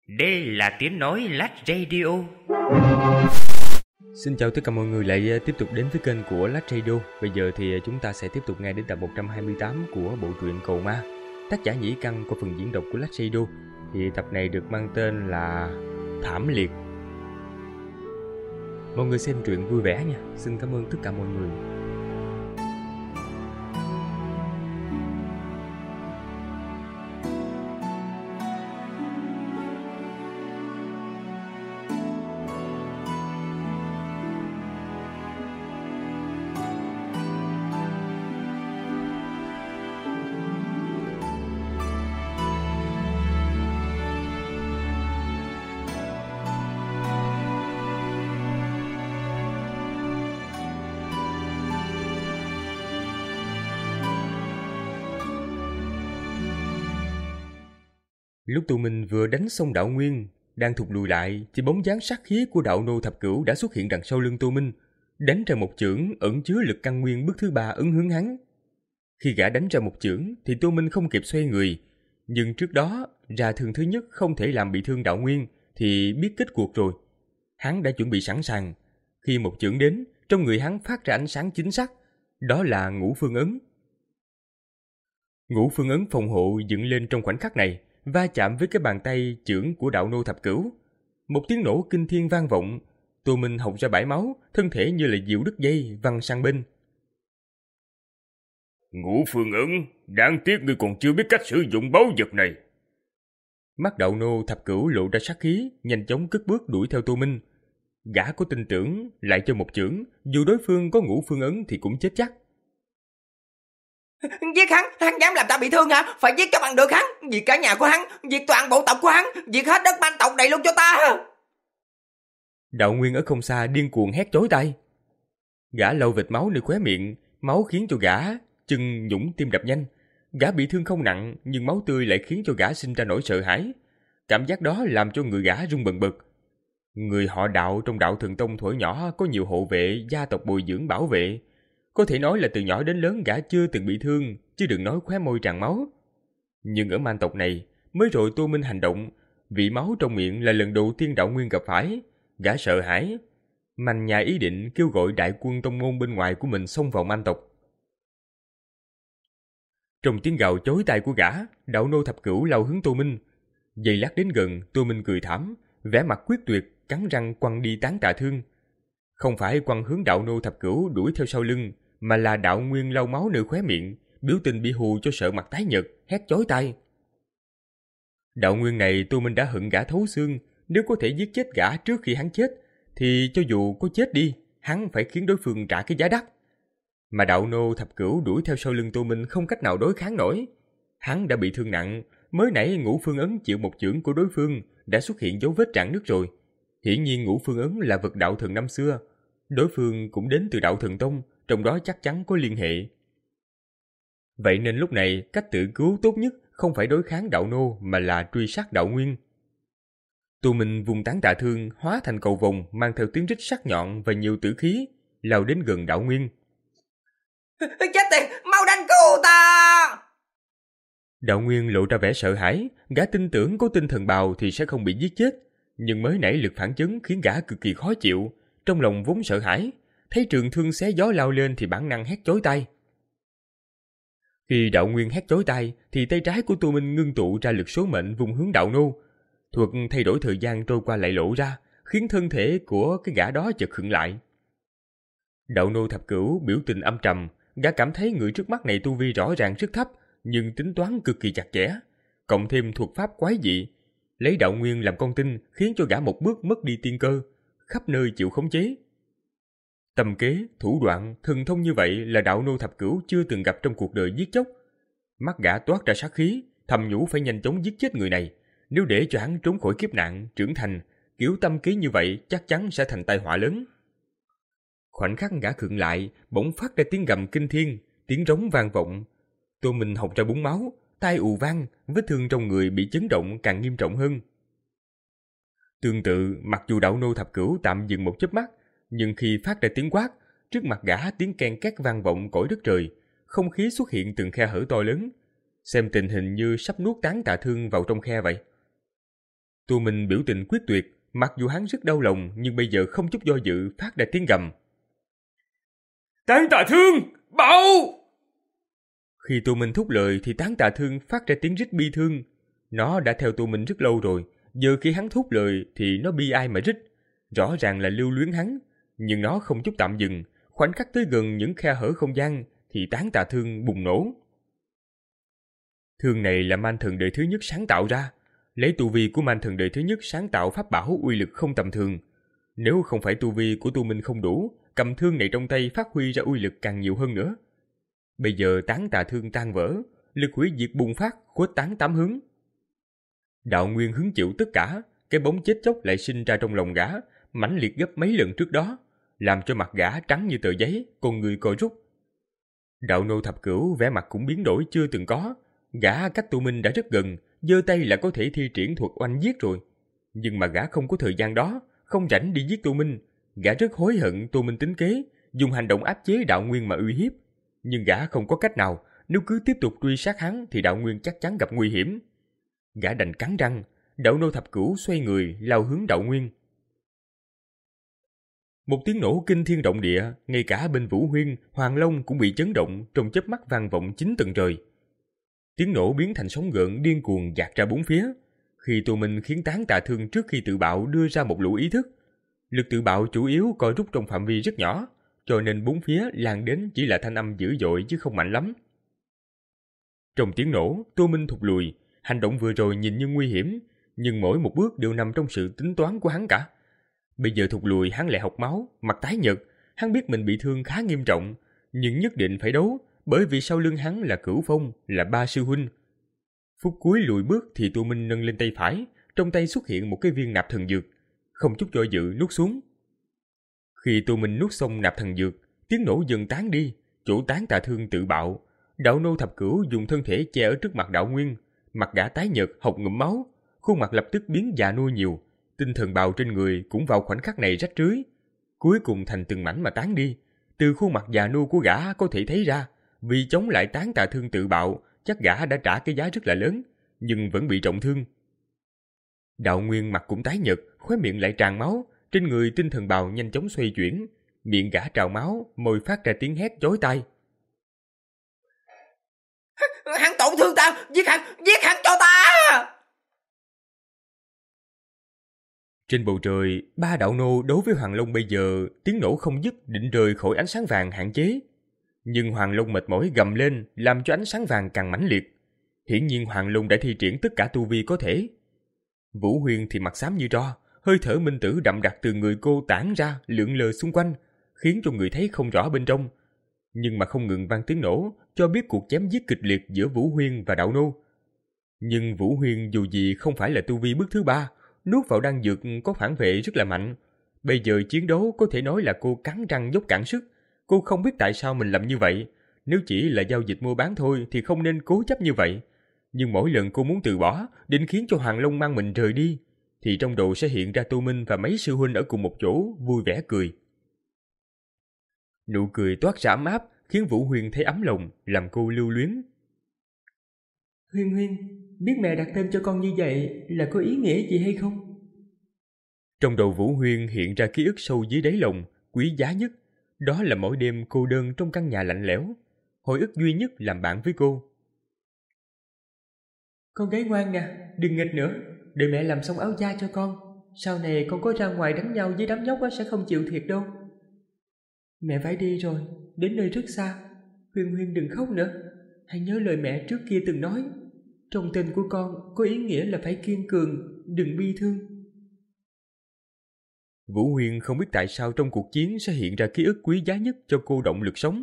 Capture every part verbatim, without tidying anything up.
Đây là tiếng nói Lách Radio. Xin chào tất cả mọi người lại tiếp tục đến với kênh của Lách Radio. Bây giờ thì chúng ta sẽ tiếp tục nghe đến tập một trăm hai mươi tám của bộ truyện Cầu Ma, tác giả Nhĩ Căn qua phần diễn đọc của Lách Radio. Thì tập này được mang tên là Thảm Liệt. Mọi người xem truyện vui vẻ nha. Xin cảm ơn tất cả mọi người. Lúc tụi mình vừa đánh xong đạo Nguyên, đang thụt lùi lại thì bóng dáng sát khí của đạo nô thập cửu đã xuất hiện đằng sau lưng Tô Minh, đánh ra một chưởng ẩn chứa lực căn nguyên bước thứ ba ứng hướng hắn. Khi gã đánh ra một chưởng thì Tô Minh không kịp xoay người, nhưng trước đó ra thương thứ nhất không thể làm bị thương đạo Nguyên thì biết kết cuộc rồi. Hắn đã chuẩn bị sẵn sàng. Khi một chưởng đến, trong người hắn phát ra ánh sáng chính xác, đó là Ngũ Phương Ấn. Ngũ Phương Ấn phòng hộ dựng lên trong khoảnh khắc này, va chạm với cái bàn tay chưởng của đạo nô thập cửu. Một tiếng nổ kinh thiên vang vọng, Tô Minh hộc ra bãi máu, thân thể như là diều đứt dây văng sang bên. Ngũ Phương Ấn, đáng tiếc ngươi còn chưa biết cách sử dụng báu vật này. Mắt đạo nô thập cửu lộ ra sát khí, nhanh chóng cất bước đuổi theo Tô Minh. Gã có tin tưởng lại cho một chưởng, dù đối phương có Ngũ Phương Ấn thì cũng chết chắc. Giết hắn, hắn dám làm ta bị thương hả? Phải giết cho bằng được hắn, diệt cả nhà của hắn, diệt toàn bộ tộc của hắn, diệt hết đất banh tộc này luôn cho ta. Đạo Nguyên ở không xa điên cuồng hét chói tai. Gã lau vệt máu nơi khóe miệng, máu khiến cho gã chân nhũng tim đập nhanh. Gã bị thương không nặng, nhưng máu tươi lại khiến cho gã sinh ra nỗi sợ hãi. Cảm giác đó làm cho người gã run bần bật. Người họ Đạo trong Đạo Thần Tông thuở nhỏ có nhiều hộ vệ, gia tộc bồi dưỡng bảo vệ. Có thể nói là từ nhỏ đến lớn gã chưa từng bị thương, chứ đừng nói khóe môi tràn máu. Nhưng ở man tộc này, mới rồi Tô Minh hành động, vị máu trong miệng là lần đầu tiên đạo Nguyên gặp phải. Gã sợ hãi, manh nhà ý định kêu gọi đại quân tông môn bên ngoài của mình xông vào man tộc. Trong tiếng gào chói tai của gã, đạo nô thập cửu lao hướng Tô Minh. Giây lát đến gần, Tô Minh cười thảm, vẻ mặt quyết tuyệt, cắn răng quăng đi tán tà thương. Không phải quăng hướng đạo nô thập cửu đuổi theo sau lưng, mà là đạo Nguyên lau máu nơi khóe miệng, biểu tình bị hù cho sợ mặt tái nhợt, hét chói tai. Đạo Nguyên này Tô Minh đã hận gã thấu xương, nếu có thể giết chết gã trước khi hắn chết, thì cho dù có chết đi, hắn phải khiến đối phương trả cái giá đắt. Mà đạo nô thập cửu đuổi theo sau lưng Tô Minh không cách nào đối kháng nổi. Hắn đã bị thương nặng, mới nãy Ngũ Phương Ấn chịu một chưởng của đối phương đã xuất hiện dấu vết rạn nứt rồi. Hiển nhiên Ngũ Phương Ấn là vật đạo thần năm xưa, đối phương cũng đến từ Đạo Thần Tông, trong đó chắc chắn có liên hệ. Vậy nên lúc này cách tự cứu tốt nhất không phải đối kháng đạo nô mà là truy sát đạo Nguyên. Tô Minh vùng tán tà thương hóa thành cầu vồng mang theo tiếng rít sắc nhọn và nhiều tử khí, lao đến gần đạo Nguyên. Chết tiệt, mau đánh cứu ta! Đạo Nguyên lộ ra vẻ sợ hãi, gã tin tưởng có tinh thần bào thì sẽ không bị giết chết, nhưng mới nãy lực phản chấn khiến gã cực kỳ khó chịu, trong lòng vốn sợ hãi, thấy trường thương xé gió lao lên thì bản năng hét chói tai. Khi đạo Nguyên hét chói tai thì tay trái của Tô Minh ngưng tụ ra lực số mệnh vùng hướng đạo nô. Thuật thay đổi thời gian trôi qua lại lộ ra, khiến thân thể của cái gã đó chợt khựng lại. Đạo nô thập cửu biểu tình âm trầm, gã cảm thấy người trước mắt này tu vi rõ ràng rất thấp, nhưng tính toán cực kỳ chặt chẽ, cộng thêm thuật pháp quái dị, lấy đạo Nguyên làm con tin khiến cho gã một bước mất đi tiên cơ, khắp nơi chịu khống chế. Tầm kế, thủ đoạn, thần thông như vậy là đạo nô thập cửu chưa từng gặp trong cuộc đời giết chóc. Mắt gã toát ra sát khí, thầm nhủ phải nhanh chóng giết chết người này, nếu để cho hắn trốn khỏi kiếp nạn, trưởng thành, kiểu tâm kế như vậy chắc chắn sẽ thành tai họa lớn. Khoảnh khắc gã khựng lại, bỗng phát ra tiếng gầm kinh thiên, tiếng rống vang vọng. Tô Minh hộc ra búng máu, tai ù vang, vết thương trong người bị chấn động càng nghiêm trọng hơn. Tương tự, mặc dù đạo nô thập cửu tạm dừng một chớp mắt, nhưng khi phát ra tiếng quát, trước mặt gã tiếng ken két vang vọng cõi đất trời, không khí xuất hiện từng khe hở to lớn, xem tình hình như sắp nuốt tán tà thương vào trong khe vậy. Tô Minh biểu tình quyết tuyệt, mặc dù hắn rất đau lòng nhưng bây giờ không chút do dự phát ra tiếng gầm. Tán Tà Thương, bảo! Khi Tô Minh thúc lời thì Tán Tà Thương phát ra tiếng rít bi thương. Nó đã theo Tô Minh rất lâu rồi, giờ khi hắn thúc lời thì nó bi ai mà rít. Rõ ràng là lưu luyến hắn, nhưng nó không chút tạm dừng, khoảnh khắc tới gần những khe hở không gian thì Tán Tà Thương bùng nổ. Thương này là Man Thần đời thứ nhất sáng tạo ra, lấy tu vi của Man Thần đời thứ nhất sáng tạo pháp bảo uy lực không tầm thường. Nếu không phải tu vi của Tô Minh không đủ, cầm thương này trong tay phát huy ra uy lực càng nhiều hơn nữa. Bây giờ Tán Tà Thương tan vỡ, lực hủy diệt bùng phát, khuếch tán tám hướng. Đạo Nguyên hứng chịu tất cả, cái bóng chết chóc lại sinh ra trong lòng gã, mãnh liệt gấp mấy lần trước đó, làm cho mặt gã trắng như tờ giấy, con người co rút. Đạo Nô Thập Cửu vẻ mặt cũng biến đổi chưa từng có, gã cách Tô Minh đã rất gần, giơ tay là có thể thi triển thuật oanh giết rồi. Nhưng mà gã không có thời gian đó, không rảnh đi giết Tô Minh. Gã rất hối hận Tô Minh tính kế, dùng hành động áp chế Đạo Nguyên mà uy hiếp. Nhưng gã không có cách nào, nếu cứ tiếp tục truy sát hắn thì Đạo Nguyên chắc chắn gặp nguy hiểm. Gã đành cắn răng, Đạo Nô Thập Cửu xoay người lao hướng Đạo Nguyên. Một tiếng nổ kinh thiên động địa, ngay cả bên Vũ Huyên, Hoàng Long cũng bị chấn động, trong chớp mắt vang vọng chín tầng trời. Tiếng nổ biến thành sóng gợn điên cuồng dạt ra bốn phía. Khi Tô Minh khiến Tán Tà Thương trước khi tự bạo đưa ra một lũ ý thức, lực tự bạo chủ yếu co rút trong phạm vi rất nhỏ, cho nên bốn phía lan đến chỉ là thanh âm dữ dội chứ không mạnh lắm. Trong tiếng nổ, Tô Minh thụt lùi, hành động vừa rồi nhìn như nguy hiểm, nhưng mỗi một bước đều nằm trong sự tính toán của hắn cả. Bây giờ thụt lùi hắn lại học máu, mặt tái nhợt, hắn biết mình bị thương khá nghiêm trọng, nhưng nhất định phải đấu, bởi vì sau lưng hắn là Cửu Phong, là ba sư huynh. Phút cuối lùi bước thì Tô Minh nâng lên tay phải, trong tay xuất hiện một cái viên nạp thần dược, không chút do dự nuốt xuống. Khi Tô Minh nuốt xong nạp thần dược, tiếng nổ dần tán đi, chỗ Tán Tà Thương tự bạo. Đạo Nô Thập Cửu dùng thân thể che ở trước mặt Đạo Nguyên, mặt gã tái nhợt hộc ngụm máu, khuôn mặt lập tức biến già nua nhiều, tinh thần bào trên người cũng vào khoảnh khắc này rách rưới, cuối cùng thành từng mảnh mà tán đi. Từ khuôn mặt già nua của gã có thể thấy ra, vì chống lại Tán Tà Thương tự bạo, chắc gã đã trả cái giá rất là lớn, nhưng vẫn bị trọng thương. Đạo Nguyên mặt cũng tái nhợt, khóe miệng lại tràn máu, trên người tinh thần bào nhanh chóng xoay chuyển, miệng gã trào máu, môi phát ra tiếng hét chói tai. Hắn tổn thương ta, giết hắn, giết hắn cho ta! Trên bầu trời, ba đạo nô đối với Hoàng Long bây giờ tiếng nổ không dứt, định rời khỏi ánh sáng vàng hạn chế. Nhưng Hoàng Long mệt mỏi gầm lên, làm cho ánh sáng vàng càng mãnh liệt. Hiển nhiên Hoàng Long đã thi triển tất cả tu vi có thể. Vũ Huyên thì mặt xám như tro, hơi thở minh tử đậm đặc từ người cô tản ra lượn lờ xung quanh, khiến cho người thấy không rõ bên trong. Nhưng mà không ngừng vang tiếng nổ, cho biết cuộc chém giết kịch liệt giữa Vũ Huyên và đạo nô. Nhưng Vũ Huyên dù gì không phải là tu vi bước thứ ba, nuốt vào đan dược có phản vệ rất là mạnh. Bây giờ chiến đấu có thể nói là cô cắn răng dốc cạn sức. Cô không biết tại sao mình làm như vậy. Nếu chỉ là giao dịch mua bán thôi thì không nên cố chấp như vậy. Nhưng mỗi lần cô muốn từ bỏ, định khiến cho Hoàng Long mang mình rời đi, thì trong đầu sẽ hiện ra Tô Minh và mấy sư huynh ở cùng một chỗ vui vẻ cười. Nụ cười toát ra ấm áp, khiến Vũ Huyên thấy ấm lòng, làm cô lưu luyến. Huyên Huyên, biết mẹ đặt tên cho con như vậy là có ý nghĩa gì hay không? Trong đầu Vũ Huyên hiện ra ký ức sâu dưới đáy lòng, quý giá nhất. Đó là mỗi đêm cô đơn trong căn nhà lạnh lẽo, hồi ức duy nhất làm bạn với cô. Con gái ngoan nè, đừng nghịch nữa, để mẹ làm xong áo da cho con. Sau này con có ra ngoài đánh nhau với đám nhóc sẽ không chịu thiệt đâu. Mẹ phải đi rồi, đến nơi rất xa. Huyên Huyên đừng khóc nữa, hãy nhớ lời mẹ trước kia từng nói. Trong tên của con có ý nghĩa là phải kiên cường, đừng bi thương. Vũ Huyên không biết tại sao trong cuộc chiến sẽ hiện ra ký ức quý giá nhất cho cô động lực sống.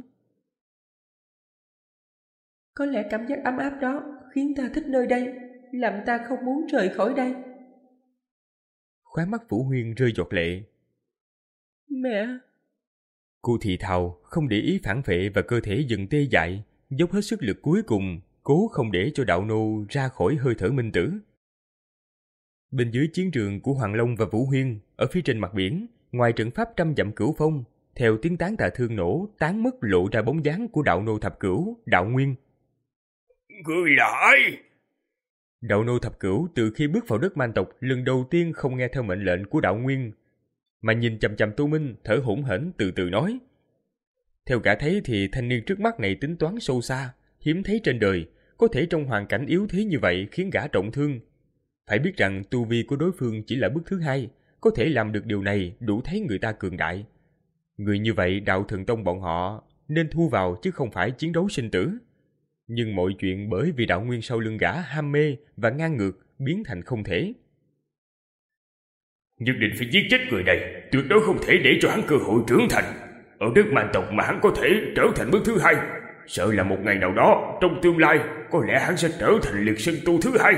Có lẽ cảm giác ấm áp đó khiến ta thích nơi đây, làm ta không muốn rời khỏi đây. Khóe mắt Vũ Huyên rơi giọt lệ. Mẹ! Cô thì thào, không để ý phản vệ và cơ thể dần tê dại, dốc hết sức lực cuối cùng, cố không để cho đạo nô ra khỏi hơi thở minh tử. Bên dưới chiến trường của Hoàng Long và Vũ Huyên, ở phía trên mặt biển, ngoài trận pháp trăm dặm Cửu Phong, theo tiếng Tán Tà Thương nổ, tán mất lộ ra bóng dáng của đạo nô Thập Cửu, Đạo Nguyên. Người là ai? Đạo nô thập cửu từ khi bước vào đất man tộc lần đầu tiên không nghe theo mệnh lệnh của đạo nguyên, mà nhìn chằm chằm Tô Minh, thở hổn hển từ từ nói. Theo gã thấy thì thanh niên trước mắt này tính toán sâu xa, hiếm thấy trên đời, có thể trong hoàn cảnh yếu thế như vậy khiến gã trọng thương. Phải biết rằng tu vi của đối phương chỉ là bước thứ hai, có thể làm được điều này đủ thấy người ta cường đại. Người như vậy đạo thần tông bọn họ nên thu vào chứ không phải chiến đấu sinh tử. Nhưng mọi chuyện bởi vì đạo nguyên sau lưng gã ham mê và ngang ngược biến thành không thể. Nhất định phải giết chết người này, tuyệt đối không thể để cho hắn cơ hội trưởng thành. Ở đất man tộc mà hắn có thể trở thành bước thứ hai, sợ là một ngày nào đó trong tương lai có lẽ hắn sẽ trở thành liệt sinh tu thứ hai.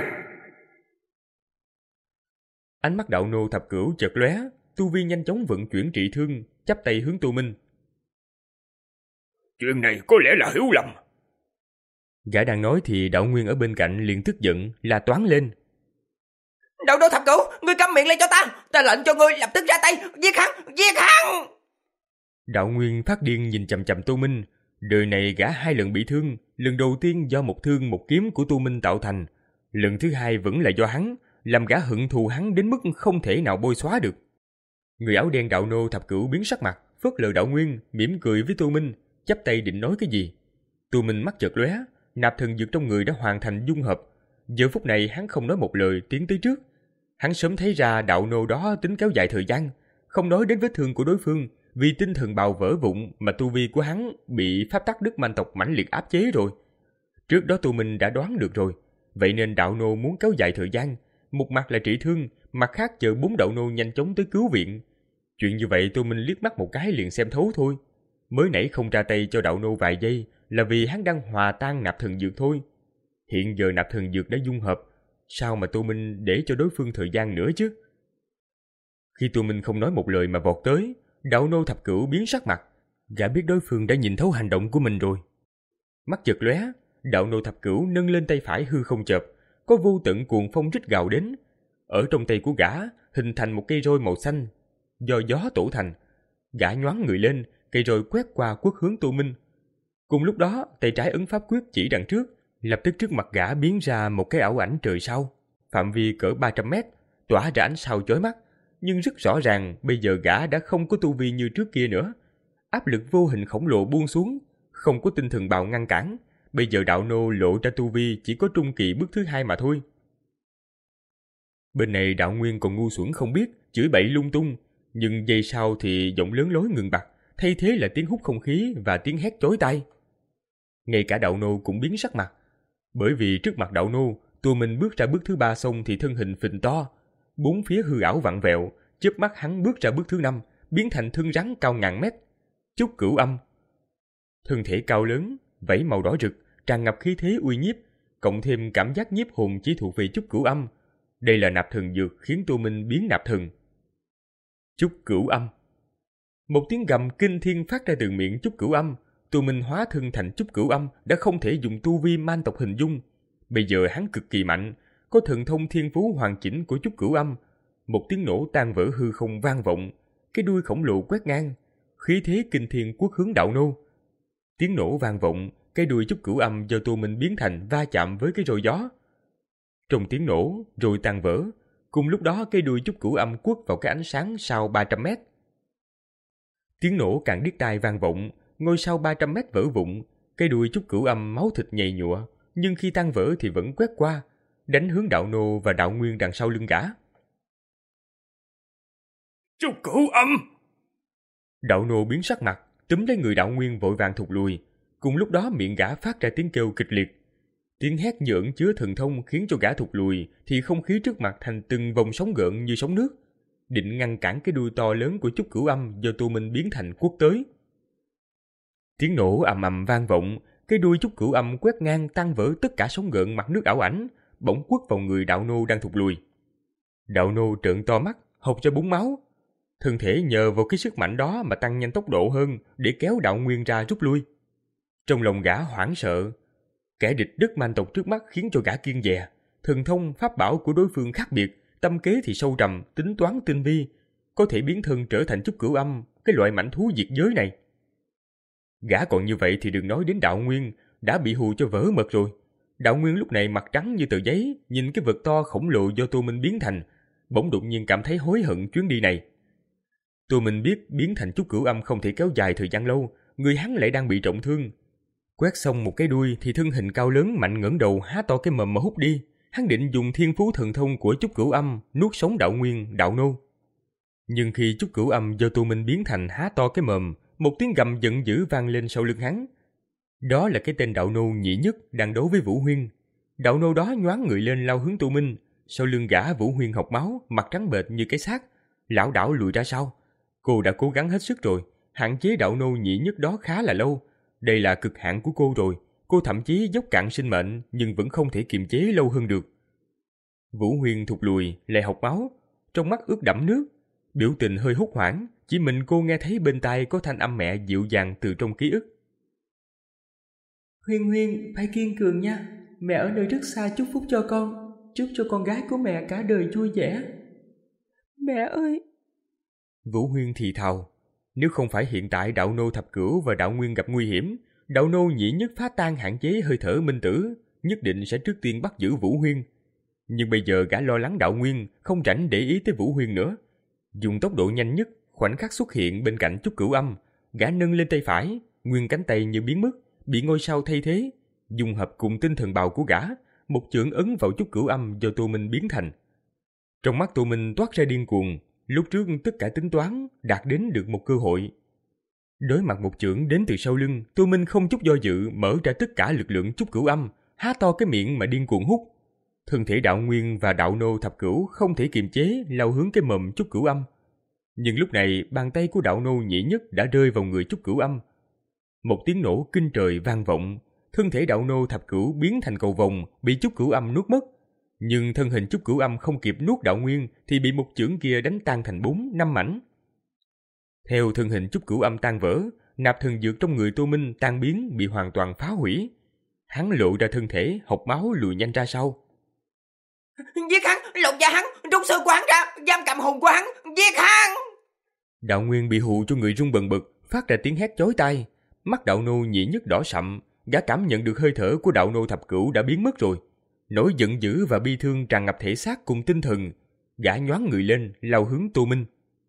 Ánh mắt đạo nô thập cửu chợt lóe, tu vi nhanh chóng vận chuyển trị thương, chắp tay hướng Tô Minh. Chuyện này có lẽ là hiểu lầm. Gã đang nói thì đạo nguyên ở bên cạnh liền tức giận, la toáng lên. Đạo nô thập cửu, ngươi câm miệng lại cho ta, ta lệnh cho ngươi lập tức ra tay, giết hắn, giết hắn. Đạo nguyên phát điên nhìn chằm chằm Tô Minh. Đời này gã hai lần bị thương, lần đầu tiên do một thương một kiếm của Tô Minh tạo thành, lần thứ hai vẫn là do hắn, làm gã hận thù hắn đến mức không thể nào bôi xóa được. Người áo đen đạo nô thập cửu biến sắc mặt, phớt lờ đạo nguyên, mỉm cười với Tô Minh, chắp tay định nói cái gì. Tô Minh mắt chợt lóe, nạp thần dược trong người đã hoàn thành dung hợp. Giờ phút này hắn không nói một lời tiến tới trước. Hắn sớm thấy ra đạo nô đó tính kéo dài thời gian, không nói đến vết thương của đối phương, vì tinh thần bào vỡ vụn mà tu vi của hắn bị pháp tắc đức man tộc mãnh liệt áp chế rồi. Trước đó Tô Minh đã đoán được rồi, vậy nên đạo nô muốn kéo dài thời gian, một mặt là trị thương, mặt khác chờ bốn đạo nô nhanh chóng tới cứu viện. Chuyện như vậy Tô Minh liếc mắt một cái liền xem thấu thôi. Mới nãy không ra tay cho đạo nô vài giây là vì hắn đang hòa tan nạp thần dược thôi. Hiện giờ nạp thần dược đã dung hợp, sao mà Tô Minh để cho đối phương thời gian nữa chứ? Khi Tô Minh không nói một lời mà vọt tới, đạo nô thập cửu biến sắc mặt. Gã biết đối phương đã nhìn thấu hành động của mình rồi. Mắt chợt lóe, đạo nô thập cửu nâng lên tay phải hư không chợp, có vô tận cuồng phong rít gào đến. Ở trong tay của gã hình thành một cây roi màu xanh, do gió tổ thành. Gã nhoáng người lên, cây roi quét qua quất hướng Tô Minh. Cùng lúc đó, tay trái ấn pháp quyết chỉ đằng trước, lập tức trước mặt gã biến ra một cái ảo ảnh trời sao, phạm vi cỡ ba trăm mét, tỏa ra ánh sao chói mắt. Nhưng rất rõ ràng bây giờ gã đã không có tu vi như trước kia nữa. Áp lực vô hình khổng lồ buông xuống, không có tinh thần bào ngăn cản. Bây giờ đạo nô lộ ra tu vi chỉ có trung kỳ bước thứ hai mà thôi. Bên này đạo nguyên còn ngu xuẩn không biết, chửi bậy lung tung. Nhưng giây sau thì giọng lớn lối ngừng bặt, thay thế là tiếng hút không khí và tiếng hét chói tai. Ngay cả đạo nô cũng biến sắc mặt. Bởi vì trước mặt đạo nô, Tô Minh bước ra bước thứ ba xong thì thân hình phình to. Bốn phía hư ảo vặn vẹo, chớp mắt hắn bước ra bước thứ năm, biến thành thân rắn cao ngàn mét. Chúc Cửu Âm. Thân thể cao lớn, vảy màu đỏ rực, tràn ngập khí thế uy nhiếp, cộng thêm cảm giác nhiếp hồn chỉ thuộc về Chúc Cửu Âm. Đây là nạp thần dược khiến Tô Minh biến nạp thần. Chúc Cửu Âm. Một tiếng gầm kinh thiên phát ra từ miệng Chúc Cửu Âm. Tô Minh hóa thân thành Chúc Cửu Âm đã không thể dùng tu vi man tộc hình dung. Bây giờ hắn cực kỳ mạnh, có thần thông thiên phú hoàn chỉnh của Chúc Cửu Âm. Một tiếng nổ tan vỡ hư không vang vọng, cái đuôi khổng lồ quét ngang, khí thế kinh thiên quất hướng đạo nô. Tiếng nổ vang vọng, cái đuôi Chúc Cửu Âm do Tô Minh biến thành va chạm với cái roi gió. Trong tiếng nổ, rồi tan vỡ, cùng lúc đó cái đuôi Chúc Cửu Âm quất vào cái ánh sáng sau ba trăm mét. Tiếng nổ càng điếc tai vang vọng, ngôi sao ba trăm mét vỡ vụn, cái đuôi Chúc Cửu Âm máu thịt nhầy nhụa, nhưng khi tan vỡ thì vẫn quét qua, đánh hướng đạo nô và đạo nguyên đằng sau lưng gã. Chúc Cửu Âm! Đạo nô biến sắc mặt, túm lấy người đạo nguyên vội vàng thụt lùi. Cùng lúc đó miệng gã phát ra tiếng kêu kịch liệt. Tiếng hét như ẩn chứa thần thông khiến cho gã thụt lùi, thì không khí trước mặt thành từng vòng sóng gợn như sóng nước, định ngăn cản cái đuôi to lớn của Chúc Cửu Âm do Tô Minh biến thành quất tới. Tiếng nổ ầm ầm vang vọng, cái đuôi Chúc Cửu Âm quét ngang tan vỡ tất cả sóng gợn mặt nước ảo ảnh, bỗng quất vào người đạo nô đang thụt lùi. Đạo nô trợn to mắt, hộc ra búng máu. Thân thể nhờ vào cái sức mạnh đó mà tăng nhanh tốc độ hơn để kéo đạo nguyên ra rút lui. Trong lòng gã hoảng sợ, kẻ địch đất man tộc trước mắt khiến cho gã kiêng dè. Thần thông pháp bảo của đối phương khác biệt, tâm kế thì sâu trầm, tính toán tinh vi, có thể biến thân trở thành Chúc Cửu Âm, cái loại mãnh thú diệt giới này. Gã còn như vậy thì đừng nói đến đạo nguyên, đã bị hù cho vỡ mật rồi. Đạo Nguyên lúc này mặt trắng như tờ giấy, nhìn cái vật to khổng lồ do Tô Minh biến thành, bỗng đột nhiên cảm thấy hối hận chuyến đi này. Tô Minh biết biến thành Trúc Cửu Âm không thể kéo dài thời gian lâu, người hắn lại đang bị trọng thương. Quét xong một cái đuôi thì thân hình cao lớn mạnh ngẩng đầu há to cái mồm mà hút đi. Hắn định dùng thiên phú thần thông của Trúc Cửu Âm nuốt sống Đạo Nguyên, Đạo Nô. Nhưng khi Trúc Cửu Âm do Tô Minh biến thành há to cái mồm, một tiếng gầm giận dữ vang lên sau lưng hắn. Đó là cái tên Đạo Nô nhị nhất đang đấu với Vũ Huyên. Đạo Nô đó nhoáng người lên lao hướng Tô Minh, sau lưng gã Vũ Huyên học máu, mặt trắng bệch như cái xác, lảo đảo lùi ra sau. Cô đã cố gắng hết sức rồi, hạn chế Đạo Nô nhị nhất đó khá là lâu. Đây là cực hạn của cô rồi, cô thậm chí dốc cạn sinh mệnh nhưng vẫn không thể kiềm chế lâu hơn được. Vũ Huyên thụt lùi, lại học máu, trong mắt ướt đẫm nước, biểu tình hơi hốt hoảng, chỉ mình cô nghe thấy bên tai có thanh âm mẹ dịu dàng từ trong ký ức. Huyên Huyên, phải kiên cường nha, mẹ ở nơi rất xa chúc phúc cho con, chúc cho con gái của mẹ cả đời vui vẻ. Mẹ ơi! Vũ Huyên thì thào, nếu không phải hiện tại Đạo Nô Thập Cửu và Đạo Nguyên gặp nguy hiểm, Đạo Nô nhị nhất phá tan hạn chế hơi thở minh tử, nhất định sẽ trước tiên bắt giữ Vũ Huyên. Nhưng bây giờ gã lo lắng Đạo Nguyên, không rảnh để ý tới Vũ Huyên nữa. Dùng tốc độ nhanh nhất, khoảnh khắc xuất hiện bên cạnh Trúc Cửu Âm, gã nâng lên tay phải, nguyên cánh tay như biến mất, bị ngôi sao thay thế, dùng hợp cùng tinh thần bào của gã, một chưởng ấn vào Trúc Cửu Âm do Tô Minh biến thành. Trong mắt Tô Minh toát ra điên cuồng, lúc trước tất cả tính toán đạt đến được một cơ hội. Đối mặt một chưởng đến từ sau lưng, Tô Minh không chút do dự mở ra tất cả lực lượng Trúc Cửu Âm, há to cái miệng mà điên cuồng hút. Thân thể Đạo Nguyên và Đạo Nô Thập Cửu không thể kiềm chế lao hướng cái mồm Trúc Cửu Âm. Nhưng lúc này bàn tay của Đạo Nô nhị nhất đã rơi vào người Trúc Cửu Âm. Một tiếng nổ kinh trời vang vọng, thân thể Đạo Nô Thập Cửu biến thành cầu vồng, bị Trúc Cửu Âm nuốt mất. Nhưng thân hình Trúc Cửu Âm không kịp nuốt Đạo Nguyên thì bị một chưởng kia đánh tan thành bốn, năm mảnh. Theo thân hình Trúc Cửu Âm tan vỡ, nạp thần dược trong người Tô Minh tan biến bị hoàn toàn phá hủy. Hắn lộ ra thân thể, hộc máu lùi nhanh ra sau. Giết hắn, lột da hắn, rút xương của hắn ra, giam cầm hồn của hắn, giết hắn! Đạo Nguyên bị hù cho người run bần bật, phát ra tiếng hét chói tai. Mắt Đạo Nô nhị nhất đỏ sậm, gã cảm nhận được hơi thở của Đạo Nô Thập Cửu đã biến mất rồi. Nỗi giận dữ và bi thương tràn ngập thể xác cùng tinh thần, gã nhoáng người lên lao hướng Tô Minh.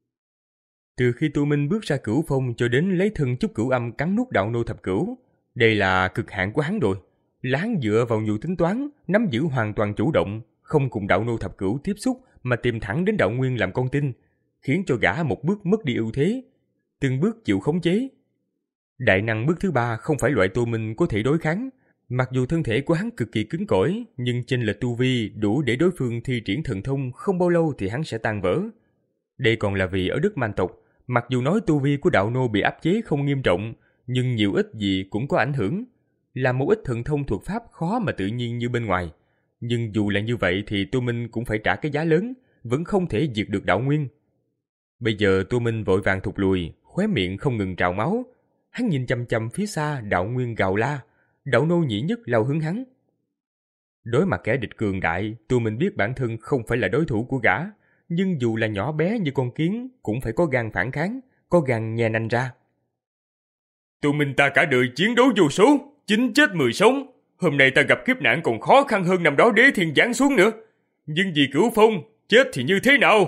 Từ khi Tô Minh bước ra cửu phong cho đến lấy thân Trúc Cửu Âm cắn nuốt Đạo Nô Thập Cửu, đây là cực hạn của hắn rồi. Là hắn dựa vào nhiều tính toán, nắm giữ hoàn toàn chủ động, không cùng Đạo Nô Thập Cửu tiếp xúc mà tìm thẳng đến Đạo Nguyên làm con tin, khiến cho gã một bước mất đi ưu thế, từng bước chịu khống chế. Đại năng bước thứ ba không phải loại Tô Minh có thể đối kháng. Mặc dù thân thể của hắn cực kỳ cứng cỏi, nhưng chênh lệch tu vi đủ để đối phương thi triển thần thông, không bao lâu thì hắn sẽ tan vỡ. Đây còn là vì ở đất Man tộc, mặc dù nói tu vi của Đạo Nô bị áp chế không nghiêm trọng, nhưng nhiều ít gì cũng có ảnh hưởng. Là một ít thần thông thuật pháp khó mà tự nhiên như bên ngoài. Nhưng dù là như vậy thì Tô Minh cũng phải trả cái giá lớn, vẫn không thể diệt được Đạo Nguyên. Bây giờ Tô Minh vội vàng thụt lùi, khóe miệng không ngừng trào máu. Hắn nhìn chăm chăm phía xa Đạo Nguyên gào la, Đạo Nô nhị nhất lao hướng hắn. Đối mặt kẻ địch cường đại, Tô Minh biết bản thân không phải là đối thủ của gã, nhưng dù là nhỏ bé như con kiến cũng phải có gan phản kháng, có gan nhe nanh ra. Tô Minh ta cả đời chiến đấu vô số, chín chết mười sống. Hôm nay ta gặp kiếp nạn còn khó khăn hơn năm đó Đế Thiên giáng xuống nữa. Nhưng vì Cửu Phong, chết thì như thế nào?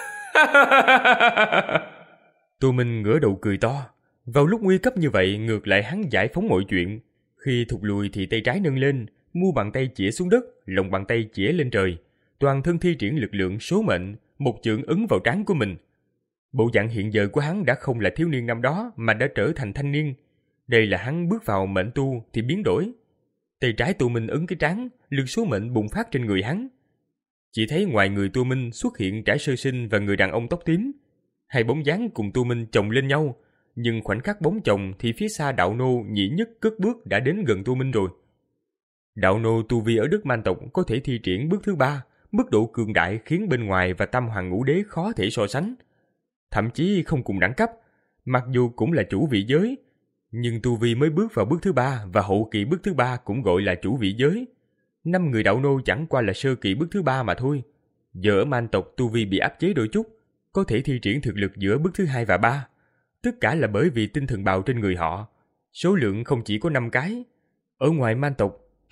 Tô Minh ngửa đầu cười to. Vào lúc nguy cấp như vậy, ngược lại hắn giải phóng mọi chuyện. Khi thụt lùi thì tay trái nâng lên, mu bàn tay chĩa xuống đất, lòng bàn tay chĩa lên trời. Toàn thân thi triển lực lượng số mệnh, một chưởng ấn vào trán của mình. Bộ dạng hiện giờ của hắn đã không là thiếu niên năm đó mà đã trở thành thanh niên. Đây là hắn bước vào mệnh tu thì biến đổi. Tay trái Tô Minh ấn cái trán, lực số mệnh bùng phát trên người hắn. Chỉ thấy ngoài người Tô Minh xuất hiện Trải Sơ Sinh và người đàn ông tóc tím. Hai bóng dáng cùng Tô Minh chồng lên nhau, nhưng khoảnh khắc bóng chồng thì phía xa Đạo Nô nhị nhất cất bước đã đến gần Tô Minh rồi. Đạo Nô tu vi ở đất Man tộc có thể thi triển bước thứ ba, mức độ cường đại khiến bên ngoài và Tam Hoàng Ngũ Đế khó thể so sánh. Thậm chí không cùng đẳng cấp, mặc dù cũng là chủ vị giới, nhưng tu vi mới bước vào bước thứ ba và hậu kỳ bước thứ ba cũng gọi là chủ vị giới. Năm người Đạo Nô chẳng qua là sơ kỳ bước thứ ba mà thôi. Giờ ở Man tộc tu vi bị áp chế đôi chút, có thể thi triển thực lực giữa bước thứ hai và ba. Tất cả là bởi vì tinh thần bào trên người họ. Số lượng không chỉ có năm cái. Ở ngoài Man tộc,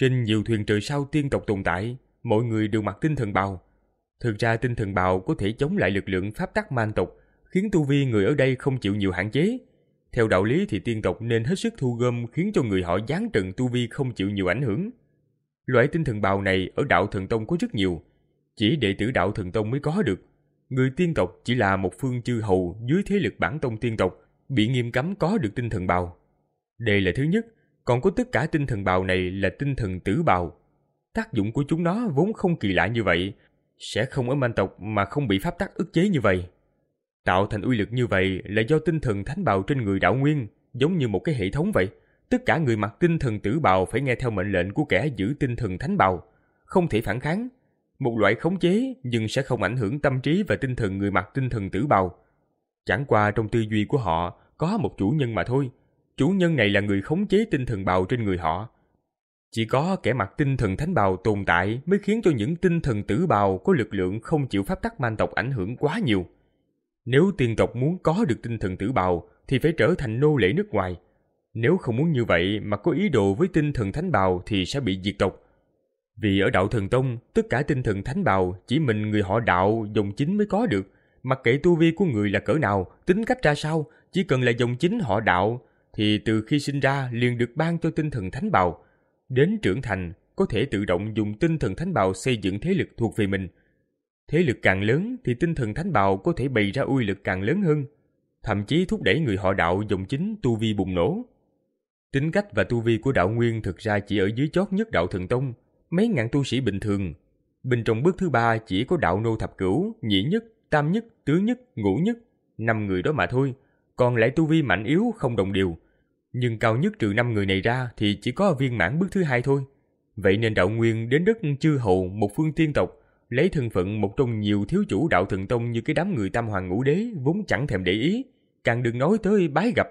Trên nhiều thuyền trời sao tiên tộc tồn tại, mọi người đều mặc tinh thần bào. Thực ra tinh thần bào có thể chống lại lực lượng pháp tắc man tộc, khiến tu vi người ở đây không chịu nhiều hạn chế. Theo đạo lý thì tiên tộc nên hết sức thu gom, khiến cho người họ giáng trận tu vi không chịu nhiều ảnh hưởng. Loại tinh thần bào này ở đạo thần tông có rất nhiều, chỉ đệ tử đạo thần tông mới có được. Người tiên tộc chỉ là một phương chư hầu dưới thế lực bản tông tiên tộc, bị nghiêm cấm có được tinh thần bào. Đây là thứ nhất, còn có tất cả tinh thần bào này là tinh thần tử bào. Tác dụng của chúng nó vốn không kỳ lạ như vậy, sẽ không ở man tộc mà không bị pháp tắc ức chế như vậy. Tạo thành uy lực như vậy là do tinh thần thánh bào trên người đạo nguyên, giống như một cái hệ thống vậy. Tất cả người mặc tinh thần tử bào phải nghe theo mệnh lệnh của kẻ giữ tinh thần thánh bào, không thể phản kháng. Một loại khống chế nhưng sẽ không ảnh hưởng tâm trí và tinh thần người mặc tinh thần tử bào. Chẳng qua trong tư duy của họ có một chủ nhân mà thôi. Chủ nhân này là người khống chế tinh thần bào trên người họ. Chỉ có kẻ mặc tinh thần thánh bào tồn tại mới khiến cho những tinh thần tử bào có lực lượng không chịu pháp tắc man tộc ảnh hưởng quá nhiều. Nếu tiên tộc muốn có được tinh thần tử bào thì phải trở thành nô lệ nước ngoài. Nếu không muốn như vậy mà có ý đồ với tinh thần thánh bào thì sẽ bị diệt tộc. Vì ở đạo thần tông, tất cả tinh thần thánh bào chỉ mình người họ đạo dòng chính mới có được. Mặc kệ tu vi của người là cỡ nào, tính cách ra sao, chỉ cần là dòng chính họ đạo thì từ khi sinh ra liền được ban cho tinh thần thánh bào. Đến trưởng thành, có thể tự động dùng tinh thần thánh bào xây dựng thế lực thuộc về mình. Thế lực càng lớn thì tinh thần thánh bào có thể bày ra uy lực càng lớn hơn, thậm chí thúc đẩy người họ đạo dòng chính tu vi bùng nổ. Tính cách và tu vi của đạo nguyên thực ra chỉ ở dưới chót nhất đạo thần tông, mấy ngàn tu sĩ bình thường. Bên trong bước thứ ba chỉ có đạo nô thập cửu, nhị nhất, tam nhất, tứ nhất, ngũ nhất, năm người đó mà thôi, còn lại tu vi mạnh yếu không đồng đều. Nhưng cao nhất trừ năm người này ra thì chỉ có viên mãn bước thứ hai thôi. Vậy nên đạo nguyên đến đất chư hầu một phương tiên tộc, lấy thân phận một trong nhiều thiếu chủ đạo thần tông như cái đám người tam hoàng ngũ đế vốn chẳng thèm để ý, càng đừng nói tới bái gặp.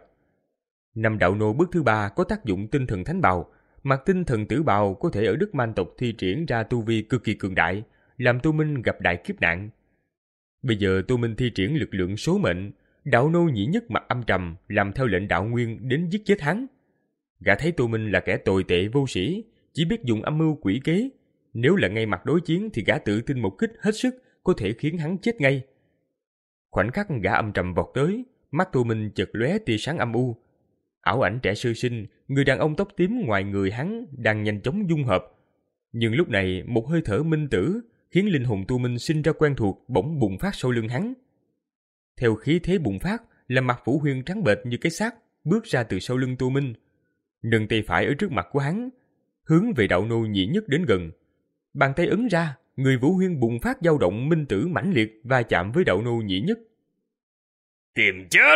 Năm đạo nô bước thứ ba có tác dụng tinh thần thánh bào, mặc tinh thần tử bào có thể ở đất man tộc thi triển ra tu vi cực kỳ cường đại, làm Tô Minh gặp đại kiếp nạn. Bây giờ Tô Minh thi triển lực lượng số mệnh, đạo nô nhĩ nhất mặt âm trầm làm theo lệnh đạo nguyên đến giết chết hắn. Gã thấy Tô Minh là kẻ tồi tệ vô sĩ, chỉ biết dùng âm mưu quỷ kế. Nếu là ngay mặt đối chiến thì gã tự tin một kích hết sức có thể khiến hắn chết ngay. Khoảnh khắc gã âm trầm vọt tới, mắt Tô Minh chợt lóe tia sáng âm u. Ảo ảnh trẻ sơ sinh, người đàn ông tóc tím ngoài người hắn đang nhanh chóng dung hợp. Nhưng lúc này một hơi thở minh tử khiến linh hồn Tô Minh sinh ra quen thuộc bỗng bùng phát sau lưng hắn. Theo khí thế bùng phát là mặt Vũ Huyên trắng bệch như cái xác bước ra từ sau lưng Tô Minh, nâng tay phải ở trước mặt của hắn, hướng về đạo nô nhị nhất đến gần. Bàn tay ấn ra, người Vũ Huyên bùng phát dao động minh tử mãnh liệt va chạm với đạo nô nhị nhất. Tìm chết!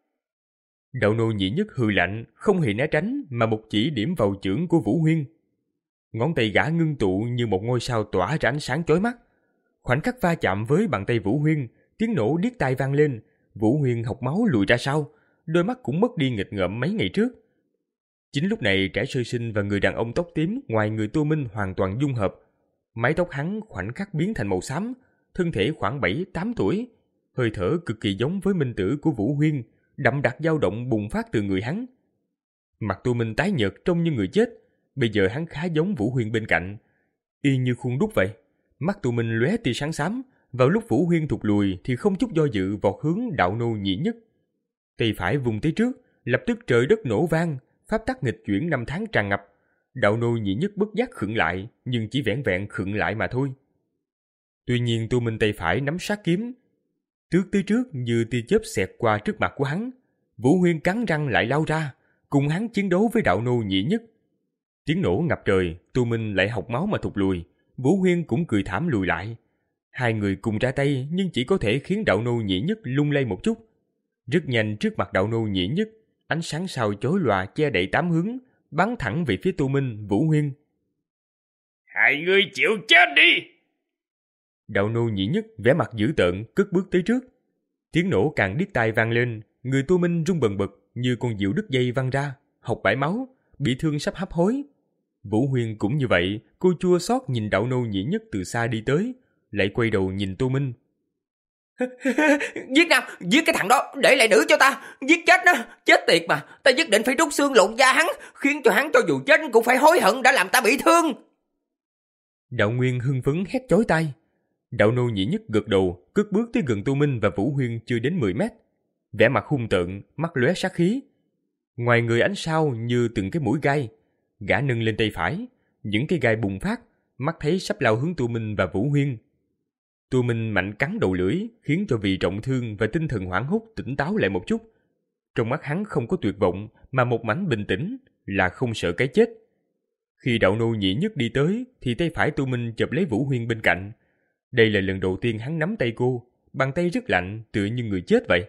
Đạo nô nhị nhất hừ lạnh, không hề né tránh mà một chỉ điểm vào chưởng của Vũ Huyên. Ngón tay gã ngưng tụ như một ngôi sao tỏa ra ánh sáng chói mắt. Khoảnh khắc va chạm với bàn tay Vũ Huyên, tiếng nổ điếc tai vang lên. Vũ Huyên học máu lùi ra sau, đôi mắt cũng mất đi nghịch ngợm mấy ngày trước. Chính lúc này trẻ sơ sinh và người đàn ông tóc tím ngoài người Tô Minh hoàn toàn dung hợp. Mái tóc hắn khoảnh khắc biến thành màu xám, thân thể khoảng bảy tám tuổi, hơi thở cực kỳ giống với minh tử của Vũ Huyên, đậm đặc dao động bùng phát từ người hắn. Mặt Tô Minh tái nhợt trông như người chết, bây giờ hắn khá giống Vũ Huyên bên cạnh, y như khuôn đúc vậy. Mắt Tô Minh lóe tia sáng xám, vào lúc Vũ Huyên thụt lùi thì không chút do dự vọt hướng đạo nô nhị nhất. Tay phải vùng tới trước, lập tức trời đất nổ vang, pháp tắc nghịch chuyển năm tháng tràn ngập. Đạo nô nhị nhất bất giác khựng lại, nhưng chỉ vẻn vẹn khựng lại mà thôi. Tuy nhiên Tô Minh tay phải nắm sát kiếm, tước tới trước như tia chớp xẹt qua trước mặt của hắn. Vũ Huyên cắn răng lại lao ra, cùng hắn chiến đấu với đạo nô nhị nhất. Tiếng nổ ngập trời, Tô Minh lại học máu mà thụt lùi, Vũ Huyên cũng cười thảm lùi lại. Hai người cùng ra tay nhưng chỉ có thể khiến đạo nô nhị nhất lung lay một chút. Rất nhanh trước mặt đạo nô nhị nhất, ánh sáng sao chói lòa che đậy tám hướng, bắn thẳng về phía Tô Minh, Vũ Huyên. Hai người chịu chết đi! Đạo nô nhị nhất vẻ mặt dữ tợn cất bước tới trước. Tiếng nổ càng điếc tai vang lên, người Tô Minh rung bần bật như con diều đứt dây văng ra, học bãi máu, bị thương sắp hấp hối. Vũ Huyên cũng như vậy, cô chua xót nhìn đạo nô nhị nhất từ xa đi tới, lại quay đầu nhìn Tô Minh. Giết nào, giết cái thằng đó, để lại nữ cho ta, giết chết nó, chết tiệt mà, ta nhất định phải rút xương lột da hắn, khiến cho hắn cho dù chết cũng phải hối hận đã làm ta bị thương. Đạo Nguyên hưng phấn hét chói tai. Đạo Nô Nhị Nhất gật đầu, cất bước tới gần Tô Minh và Vũ Huyên chưa đến mười mét. Vẻ mặt hung tợn, mắt lóe sát khí. Ngoài người ánh sao như từng cái mũi gai, gã nâng lên tay phải, những cái gai bùng phát, mắt thấy sắp lao hướng Tô Minh và Vũ Huyên. Tô Minh mạnh cắn đầu lưỡi, khiến cho vì trọng thương và tinh thần hoảng hốt tỉnh táo lại một chút. Trong mắt hắn không có tuyệt vọng, mà một mảnh bình tĩnh, là không sợ cái chết. Khi Đạo Nô Nhị Nhất đi tới, thì tay phải Tô Minh chộp lấy Vũ Huyên bên cạnh. Đây là lần đầu tiên hắn nắm tay cô, bàn tay rất lạnh, tựa như người chết vậy.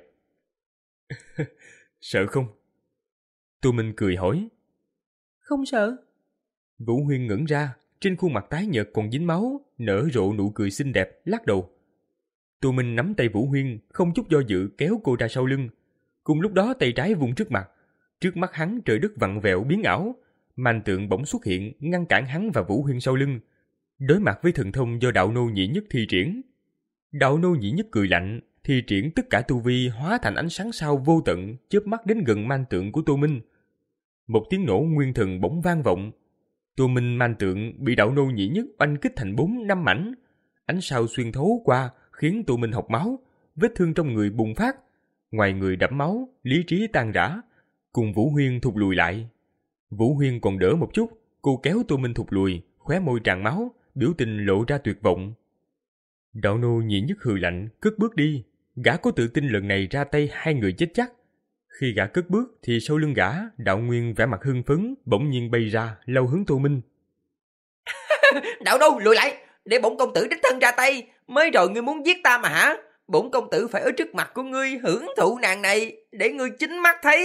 Sợ không? Tô Minh cười hỏi. Không sợ. Vũ Huyên ngẩn ra, trên khuôn mặt tái nhợt còn dính máu, nở rộ nụ cười xinh đẹp, lắc đầu. Tô Minh nắm tay Vũ Huyên, không chút do dự kéo cô ra sau lưng. Cùng lúc đó tay trái vung trước mặt. Trước mắt hắn trời đất vặn vẹo biến ảo, màn tượng bỗng xuất hiện ngăn cản hắn và Vũ Huyên sau lưng. Đối mặt với thần thông do Đạo Nô Nhị Nhất thi triển. Đạo Nô Nhị Nhất cười lạnh, thi triển tất cả tu vi hóa thành ánh sáng sao vô tận, chớp mắt đến gần man tượng của Tô Minh. Một tiếng nổ nguyên thần bỗng vang vọng. Tô Minh man tượng bị Đạo Nô Nhị Nhất oanh kích thành bốn năm mảnh. Ánh sao xuyên thấu qua khiến Tô Minh học máu, vết thương trong người bùng phát. Ngoài người đẫm máu, lý trí tan rã, cùng Vũ Huyên thụt lùi lại. Vũ Huyên còn đỡ một chút, cô kéo Tô Minh thụt lùi, khóe môi tràn máu, biểu tình lộ ra tuyệt vọng. Đạo Nô Nhị Nhất hừ lạnh, cất bước đi. Gã có tự tin lần này ra tay hai người chết chắc. Khi gã cất bước thì sau lưng gã, Đạo Nguyên vẻ mặt hưng phấn bỗng nhiên bay ra, lao hướng Tô Minh. Đạo Nô lùi lại, để bổn công tử đích thân ra tay. Mới rồi ngươi muốn giết ta mà hả? Bổn công tử phải ở trước mặt của ngươi hưởng thụ nàng này, để ngươi chính mắt thấy.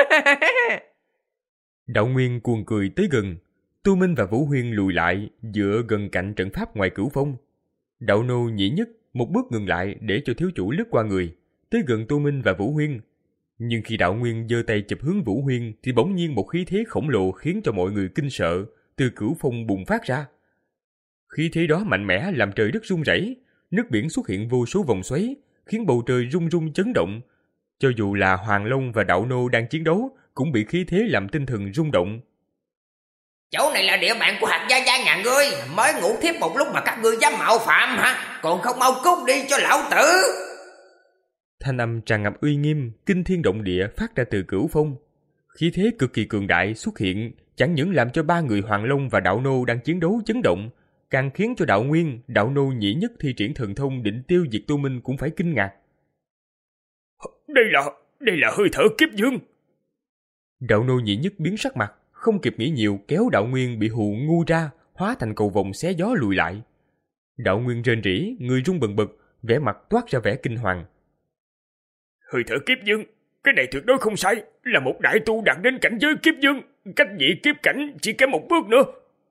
Đạo Nguyên cuồng cười tới gần. Tô Minh và Vũ Huyên lùi lại, dựa gần cạnh trận pháp ngoài cửu phong. Đạo Nô Nhị Nhất một bước ngừng lại để cho thiếu chủ lướt qua người, tới gần Tô Minh và Vũ Huyên. Nhưng khi Đạo Nguyên giơ tay chụp hướng Vũ Huyên thì bỗng nhiên một khí thế khổng lồ khiến cho mọi người kinh sợ, từ cửu phong bùng phát ra. Khí thế đó mạnh mẽ làm trời đất rung rẩy, nước biển xuất hiện vô số vòng xoáy, khiến bầu trời rung rung chấn động. Cho dù là Hoàng Long và Đạo Nô đang chiến đấu, cũng bị khí thế làm tinh thần rung động. Chỗ này là địa bàn của Hạt Gia Gia nhà ngươi, mới ngủ thiếp một lúc mà các ngươi dám mạo phạm hả? Còn không mau cút đi cho lão tử! Thanh âm tràn ngập uy nghiêm, kinh thiên động địa phát ra từ cửu phong. Khí thế cực kỳ cường đại xuất hiện, chẳng những làm cho ba người Hoàng Long và Đạo Nô đang chiến đấu chấn động, càng khiến cho Đạo Nguyên, Đạo Nô Nhị Nhất thi triển thần thông định tiêu diệt Tô Minh cũng phải kinh ngạc. Đây là, đây là hơi thở kiếp dương. Đạo Nô Nhị Nhất biến sắc mặt, không kịp nghĩ nhiều kéo Đạo Nguyên bị hù ngu ra, hóa thành cầu vồng xé gió lùi lại. Đạo Nguyên rên rỉ, người run bần bật, vẻ mặt toát ra vẻ kinh hoàng. Hơi thở kiếp dương, cái này tuyệt đối không sai, là một đại tu đạt đến cảnh giới kiếp dương, cách nhị kiếp cảnh chỉ kém một bước nữa.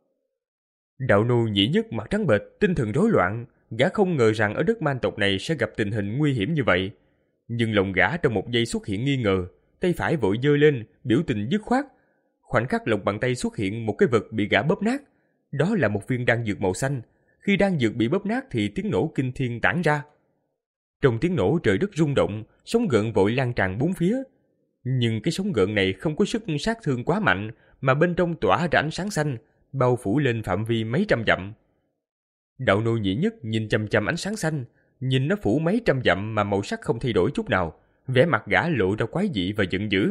Đạo Nô Nhị Nhất mặt trắng bệch, tinh thần rối loạn, gã không ngờ rằng ở đất man tộc này sẽ gặp tình hình nguy hiểm như vậy. Nhưng lòng gã trong một giây xuất hiện nghi ngờ, tay phải vội giơ lên, biểu tình dứt khoát. Khoảnh khắc lòng bàn tay xuất hiện một cái vật bị gã bóp nát. Đó là một viên đan dược màu xanh. Khi đan dược bị bóp nát thì tiếng nổ kinh thiên tản ra. Trong tiếng nổ trời đất rung động, sóng gợn vội lan tràn bốn phía. Nhưng cái sóng gợn này không có sức sát thương quá mạnh, mà bên trong tỏa ra ánh sáng xanh, bao phủ lên phạm vi mấy trăm dặm. Đạo Nô Nhị Nhất nhìn chằm chằm ánh sáng xanh, nhìn nó phủ mấy trăm dặm mà màu sắc không thay đổi chút nào, vẻ mặt gã lộ ra quái dị và giận dữ.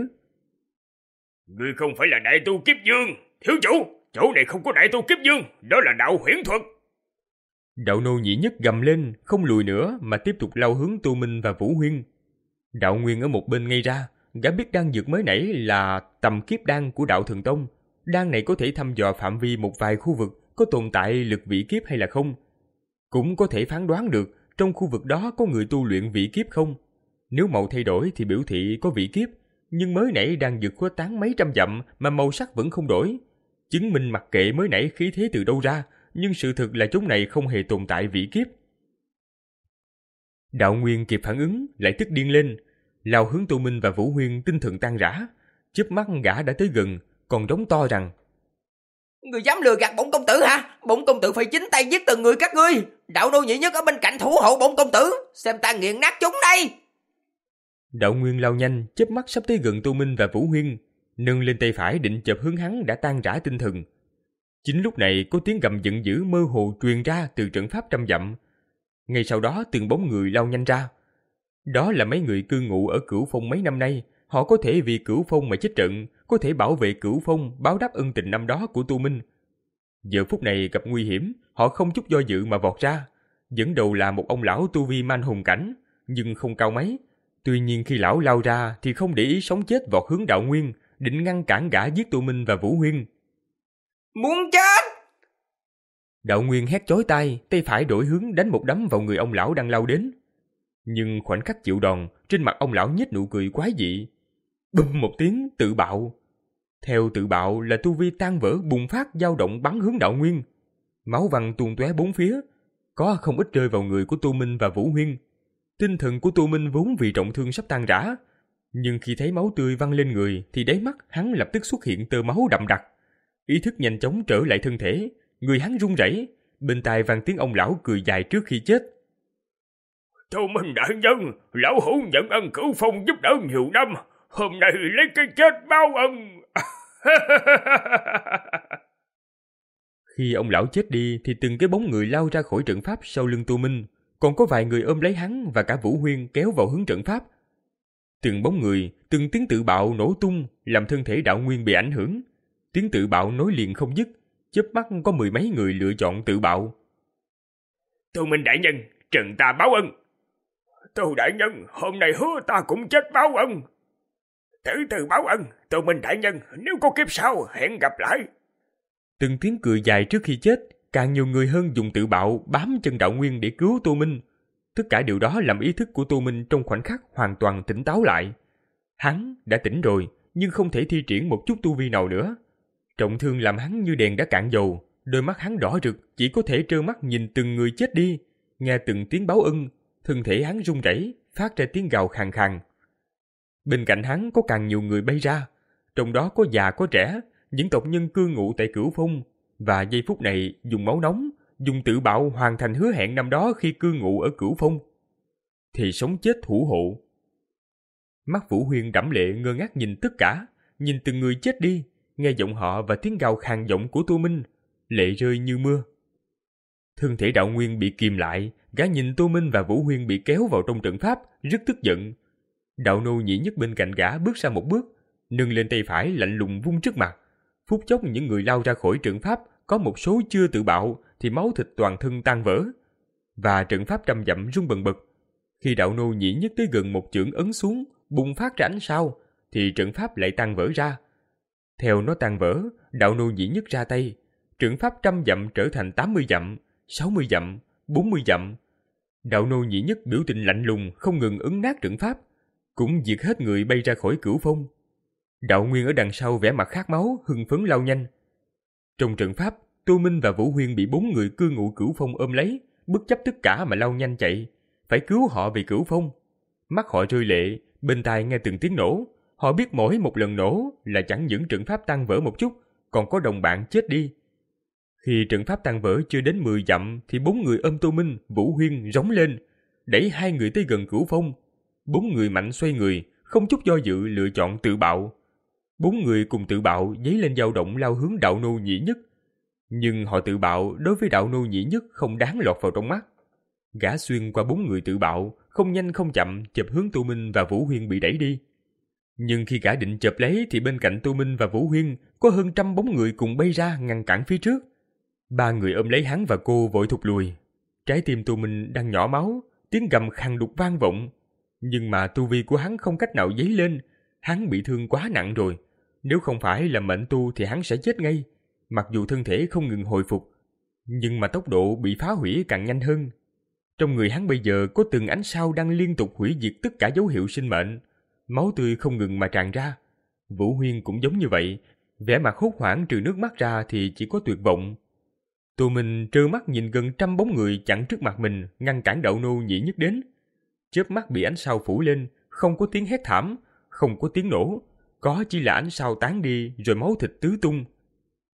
Ngươi không phải là đại tu kiếp dương, thiếu chủ, chỗ này không có đại tu kiếp dương, đó là đạo huyễn thuật. Đạo Nô Nhị Nhất gầm lên, không lùi nữa mà tiếp tục lao hướng Tô Minh và Vũ Huyên. Đạo Nguyên ở một bên ngây ra, gã biết đan dược mới nãy là tầm kiếp đan của Đạo Thần Tông. Đan này có thể thăm dò phạm vi một vài khu vực có tồn tại lực vị kiếp hay là không. Cũng có thể phán đoán được trong khu vực đó có người tu luyện vị kiếp không. Nếu màu thay đổi thì biểu thị có vị kiếp, nhưng mới nãy đan dược khuếch tán mấy trăm dặm mà màu sắc vẫn không đổi. Chứng minh mặc kệ mới nãy khí thế từ đâu ra, nhưng sự thực là chúng này không hề tồn tại vị kiếp. Đạo Nguyên kịp phản ứng, lại tức điên lên, lao hướng Tô Minh và Vũ Huyên tinh thần tan rã. Chớp mắt gã đã tới gần, còn rống to rằng: Người dám lừa gạt bổn công tử hả? Bổn công tử phải chính tay giết từng người các ngươi. Đạo nô nhị nhất ở bên cạnh thủ hộ bổn công tử, xem ta nghiền nát chúng đây. Đạo Nguyên lao nhanh, chớp mắt sắp tới gần Tô Minh và Vũ Huyên, nâng lên tay phải định chộp hướng hắn đã tan rã tinh thần. Chính lúc này có tiếng gầm giận dữ mơ hồ truyền ra từ trận pháp trăm dặm. Ngay sau đó từng bóng người lao nhanh ra. Đó là mấy người cư ngụ ở Cửu Phong mấy năm nay, họ có thể vì Cửu Phong mà chết trận, có thể bảo vệ Cửu Phong, báo đáp ân tình năm đó của Tô Minh. Giờ phút này gặp nguy hiểm, họ không chút do dự mà vọt ra. Dẫn đầu là một ông lão tu vi man hùng cảnh, nhưng không cao mấy. Tuy nhiên khi lão lao ra thì không để ý sống chết vọt hướng Đạo Nguyên, định ngăn cản gã giết Tô Minh và Vũ Huyên. Muốn chết! Đạo Nguyên hét chói tai, tay phải đổi hướng đánh một đấm vào người ông lão đang lao đến. Nhưng khoảnh khắc chịu đòn, trên mặt ông lão nhếch nụ cười quái dị. Bùm một tiếng, tự bạo. Theo tự bạo là tu vi tan vỡ bùng phát dao động bắn hướng Đạo Nguyên. Máu văng tuôn tóe bốn phía, có không ít rơi vào người của Tô Minh và Vũ Huyên. Tinh thần của Tô Minh vốn vì trọng thương sắp tan rã, nhưng khi thấy máu tươi văng lên người thì đáy mắt hắn lập tức xuất hiện tơ máu đậm đặc. Ý thức nhanh chóng trở lại thân thể, người hắn run rẩy, bên tai vang tiếng ông lão cười dài trước khi chết. Tô Minh đại nhân, lão hữu nhận ân Cửu Phong giúp đỡ nhiều năm, hôm nay lấy cái chết báo ân. Khi ông lão chết đi thì từng cái bóng người lao ra khỏi trận pháp sau lưng Tô Minh, còn có vài người ôm lấy hắn và cả Vũ Huyên kéo vào hướng trận pháp. Từng bóng người, từng tiếng tự bạo nổ tung làm thân thể Đạo Nguyên bị ảnh hưởng. Tiếng tự bạo nối liền không dứt, chớp mắt có mười mấy người lựa chọn tự bạo. Tô Minh đại nhân, trần ta báo ân. Tô đại nhân, hôm nay hứa ta cũng chết báo ân. Tử từ báo ân, Tô Minh đại nhân, nếu có kiếp sau hẹn gặp lại. Từng tiếng cười dài trước khi chết, càng nhiều người hơn dùng tự bạo bám chân Đạo Nguyên để cứu Tô Minh. Tất cả điều đó làm ý thức của Tô Minh trong khoảnh khắc hoàn toàn tỉnh táo lại. Hắn đã tỉnh rồi, nhưng không thể thi triển một chút tu vi nào nữa. Trọng thương làm hắn như đèn đã cạn dầu, đôi mắt hắn đỏ rực, chỉ có thể trơ mắt nhìn từng người chết đi, nghe từng tiếng báo ân, thân thể hắn run rẩy, phát ra tiếng gào khàn khàn. Bên cạnh hắn có càng nhiều người bay ra, trong đó có già có trẻ, những tộc nhân cư ngụ tại Cửu Phong, và giây phút này dùng máu nóng, dùng tự bạo hoàn thành hứa hẹn năm đó khi cư ngụ ở Cửu Phong. Thì sống chết thủ hộ. Mắt Vũ Huyên đẫm lệ ngơ ngác nhìn tất cả, nhìn từng người chết đi, nghe giọng họ và tiếng gào khàn giọng của Tô Minh, lệ rơi như mưa. Thân thể Đạo Nguyên bị kìm lại, gã nhìn Tô Minh và Vũ Huyên bị kéo vào trong trận pháp, rất tức giận. Đạo nô nhị nhất bên cạnh gã bước ra một bước, nâng lên tay phải lạnh lùng vung trước mặt. Phút chốc những người lao ra khỏi trận pháp, có một số chưa tự bạo thì máu thịt toàn thân tan vỡ, và trận pháp trăm dặm rung bần bật. Khi đạo nô nhị nhất tới gần một chưởng ấn xuống, bùng phát ra ánh sao, thì trận pháp lại tan vỡ ra. Theo nó tan vỡ, đạo nô nhị nhất ra tay, trận pháp trăm dặm trở thành tám mươi dặm, sáu mươi dặm, bốn mươi dặm. Đạo nô nhị nhất biểu tình lạnh lùng không ngừng ấn nát trận pháp, cũng diệt hết người bay ra khỏi Cửu Phong. Đạo Nguyên ở đằng sau vẻ mặt khát máu, hưng phấn lao nhanh. Trong trận pháp, Tô Minh và Vũ Huyên bị bốn người cư ngụ Cửu Phong ôm lấy, bất chấp tất cả mà lao nhanh chạy, phải cứu họ về Cửu Phong. Mắt họ rơi lệ, bên tai nghe từng tiếng nổ, họ biết mỗi một lần nổ là chẳng những trận pháp tan vỡ một chút, còn có đồng bạn chết đi. Khi trận pháp tan vỡ chưa đến mười dặm thì bốn người ôm Tô Minh, Vũ Huyên rống lên, đẩy hai người tới gần Cửu Phong. Bốn người mạnh xoay người, không chút do dự lựa chọn tự bạo. Bốn người cùng tự bạo dấy lên dao động lao hướng đạo nô nhị nhất. Nhưng họ tự bạo đối với đạo nô nhị nhất không đáng lọt vào trong mắt. Gã xuyên qua bốn người tự bạo, không nhanh không chậm chụp hướng Tô Minh và Vũ Huyên bị đẩy đi. Nhưng khi gã định chụp lấy thì bên cạnh Tô Minh và Vũ Huyên có hơn trăm bóng người cùng bay ra ngăn cản phía trước. Ba người ôm lấy hắn và cô vội thụt lùi. Trái tim Tô Minh đang nhỏ máu, tiếng gầm khàn đục vang vọng. Nhưng mà tu vi của hắn không cách nào dấy lên, hắn bị thương quá nặng rồi. Nếu không phải là mệnh tu thì hắn sẽ chết ngay, mặc dù thân thể không ngừng hồi phục. Nhưng mà tốc độ bị phá hủy càng nhanh hơn. Trong người hắn bây giờ có từng ánh sao đang liên tục hủy diệt tất cả dấu hiệu sinh mệnh. Máu tươi không ngừng mà tràn ra. Vũ Huyên cũng giống như vậy, vẻ mặt hốt hoảng trừ nước mắt ra thì chỉ có tuyệt vọng. Tô Minh trơ mắt nhìn gần trăm bóng người chặn trước mặt mình, ngăn cản đạo nô nhị nhất đến. Chớp mắt bị ánh sao phủ lên, không có tiếng hét thảm, không có tiếng nổ, có chỉ là ánh sao tán đi rồi máu thịt tứ tung.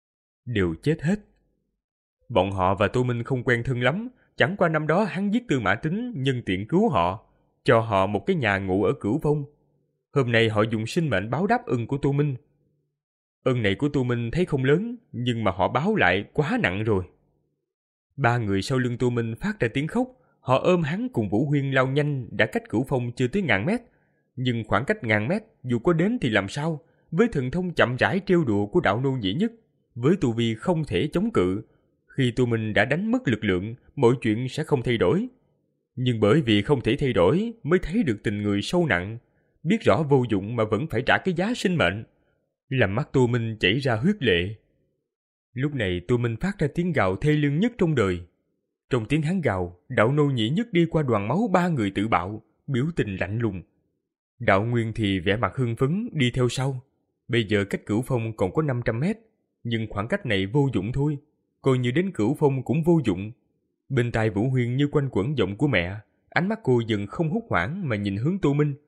đều chết hết. Bọn họ và Tô Minh không quen thân lắm, chẳng qua năm đó hắn giết Tư Mã Tính nhân tiện cứu họ, cho họ một cái nhà ngủ ở Cửu Phong. Hôm nay họ dùng sinh mệnh báo đáp ân của Tô Minh. Ân này của Tô Minh thấy không lớn, nhưng mà họ báo lại quá nặng rồi. Ba người sau lưng Tô Minh phát ra tiếng khóc, họ ôm hắn cùng Vũ Huyên lao nhanh, đã cách Cửu Phong chưa tới ngàn mét. Nhưng khoảng cách ngàn mét, dù có đến thì làm sao, với thần thông chậm rãi trêu đùa của đạo nô nhĩ nhất, với tu vi không thể chống cự, khi Tô Minh đã đánh mất lực lượng, mọi chuyện sẽ không thay đổi. Nhưng bởi vì không thể thay đổi mới thấy được tình người sâu nặng, biết rõ vô dụng mà vẫn phải trả cái giá sinh mệnh, làm mắt Tô Minh chảy ra huyết lệ. Lúc này Tô Minh phát ra tiếng gào thê lương nhất trong đời. Trong tiếng hắn gào, đạo nô nhĩ nhất đi qua đoàn máu ba người tự bạo, biểu tình lạnh lùng. Đạo Nguyên thì vẻ mặt hưng phấn đi theo sau. Bây giờ cách Cửu Phong còn có năm trăm mét, nhưng khoảng cách này vô dụng thôi, coi như đến Cửu Phong cũng vô dụng. Bên tai Vũ Huyên như quanh quẩn giọng của mẹ, ánh mắt cô dần không hốt hoảng mà nhìn hướng Tô Minh.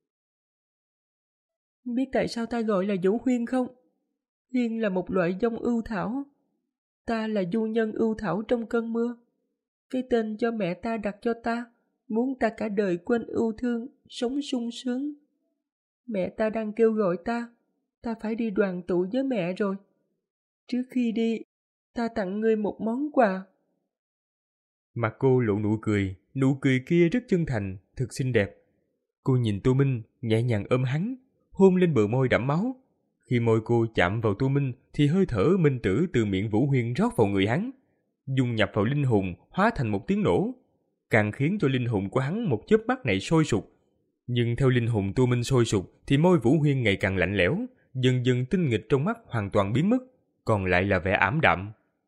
Biết tại sao ta gọi là Vũ Huyên không? Huyên là một loại dông ưu thảo. Ta là du nhân ưu thảo trong cơn mưa. Cái tên do mẹ ta đặt cho ta, muốn ta cả đời quên ưu thương, sống sung sướng. Mẹ ta đang kêu gọi ta, ta phải đi đoàn tụ với mẹ rồi. Trước khi đi, ta tặng ngươi một món quà. Mặt cô lộ nụ cười, nụ cười kia rất chân thành, thật xinh đẹp. Cô nhìn Tô Minh, nhẹ nhàng ôm hắn, hôn lên bờ môi đẫm máu. Khi môi cô chạm vào Tô Minh thì hơi thở minh tử từ miệng Vũ Huyên rót vào người hắn, dung nhập vào linh hồn, hóa thành một tiếng nổ, càng khiến cho linh hồn của hắn một chớp mắt này sôi sục. Nhưng theo linh hồn Tô Minh sôi sục thì môi Vũ Huyên ngày càng lạnh lẽo, dần dần tinh nghịch trong mắt hoàn toàn biến mất, còn lại là vẻ ảm đạm.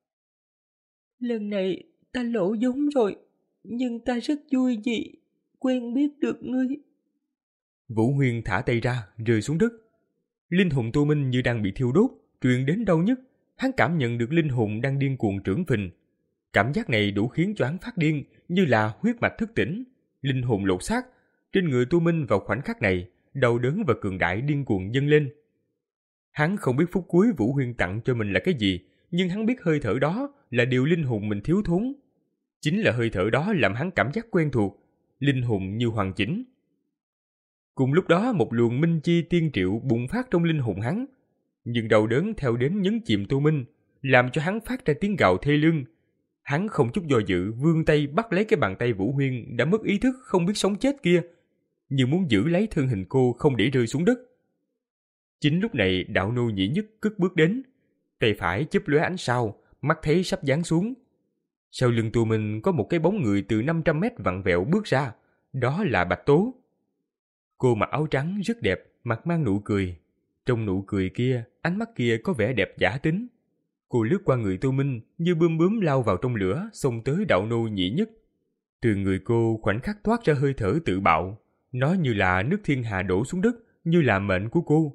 Lần này ta lỗ vốn rồi, nhưng ta rất vui vì quen biết được ngươi. Vũ Huyên thả tay ra, rơi xuống đất. Linh hồn Tô Minh như đang bị thiêu đốt, truyền đến đau nhức. Hắn cảm nhận được linh hồn đang điên cuồng trưởng phình. Cảm giác này đủ khiến cho hắn phát điên, như là huyết mạch thức tỉnh, linh hồn lột xác. Trên người Tô Minh vào khoảnh khắc này, đau đớn và cường đại điên cuồng dâng lên. Hắn không biết phút cuối Vũ Huyên tặng cho mình là cái gì, nhưng hắn biết hơi thở đó là điều linh hồn mình thiếu thốn. Chính là hơi thở đó làm hắn cảm giác quen thuộc, linh hồn như hoàn chỉnh. Cùng lúc đó một luồng minh chi tiên triệu bùng phát trong linh hồn hắn, nhưng đau đớn theo đến nhấn chìm Tô Minh, làm cho hắn phát ra tiếng gào thê lương. Hắn không chút do dự vươn tay bắt lấy cái bàn tay Vũ Huyên đã mất ý thức không biết sống chết kia, như muốn giữ lấy thân hình cô không để rơi xuống đất. Chính lúc này đạo nô nhĩ nhất cất bước đến, tay phải chớp lóe ánh sao, mắt thấy sắp giáng xuống. Sau lưng Tô Minh có một cái bóng người từ năm trăm mét vặn vẹo bước ra, đó là Bạch Tố. Cô mặc áo trắng rất đẹp, mặt mang nụ cười. Trong nụ cười kia, ánh mắt kia có vẻ đẹp giả tính. Cô lướt qua người Tô Minh như bươm bướm lao vào trong lửa, xông tới đạo nô nhĩ nhất. Từ người cô khoảnh khắc thoát ra hơi thở tự bạo, nó như là nước thiên hà đổ xuống đất, như là mệnh của cô.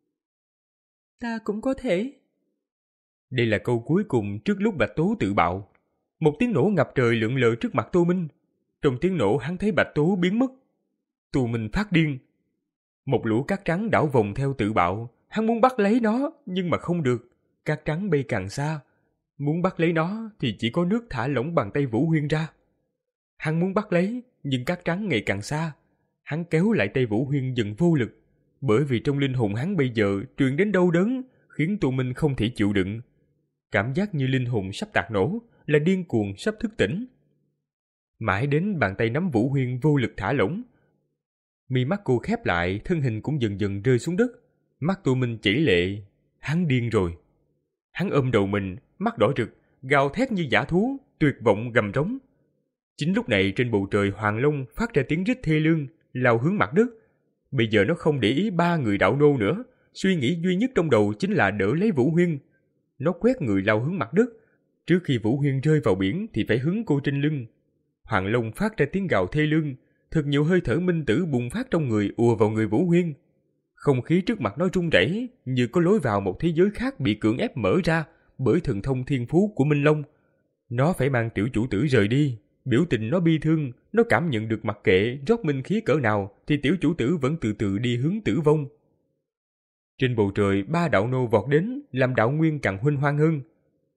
Ta cũng có thể. Đây là câu cuối cùng trước lúc Bạch Tố tự bạo. Một tiếng nổ ngập trời lượn lờ trước mặt Tô Minh. Trong tiếng nổ hắn thấy Bạch Tố biến mất. Tô Minh phát điên. Một lũ cát trắng đảo vòng theo tự bạo. Hắn muốn bắt lấy nó, nhưng mà không được. Cát trắng bay càng xa. Muốn bắt lấy nó thì chỉ có nước thả lỏng bàn tay Vũ Huyên ra. Hắn muốn bắt lấy, nhưng cát trắng ngày càng xa. Hắn kéo lại tay Vũ Huyên dần vô lực. Bởi vì trong linh hồn hắn bây giờ truyền đến đau đớn, khiến Tô Minh không thể chịu đựng. Cảm giác như linh hồn sắp tạc nổ, là điên cuồng sắp thức tỉnh. Mãi đến bàn tay nắm Vũ Huyên vô lực thả lỏng. Mi mắt cô khép lại, thân hình cũng dần dần rơi xuống đất. Mắt Tô Minh chảy lệ, hắn điên rồi. Hắn ôm đầu mình, mắt đỏ rực, gào thét như dã thú, tuyệt vọng gầm rống. Chính lúc này trên bầu trời Hoàng Long phát ra tiếng rít thê lương, lao hướng mặt đất. Bây giờ nó không để ý ba người đạo nô nữa, suy nghĩ duy nhất trong đầu chính là đỡ lấy Vũ Huyên. Nó quét người lao hướng mặt đất. Trước khi Vũ Huyên rơi vào biển thì phải hứng cô trên lưng. Hoàng Long phát ra tiếng gào thê lương, thật nhiều hơi thở minh tử bùng phát trong người ùa vào người Vũ Huyên. Không khí trước mặt nó rung rẩy, như có lối vào một thế giới khác bị cưỡng ép mở ra bởi thần thông thiên phú của Minh Long. Nó phải mang tiểu chủ tử rời đi. Biểu tình nó bi thương, nó cảm nhận được mặc kệ rót minh khí cỡ nào thì tiểu chủ tử vẫn từ từ đi hướng tử vong. Trên bầu trời ba đạo nô vọt đến, làm đạo nguyên càng huênh hoang hơn.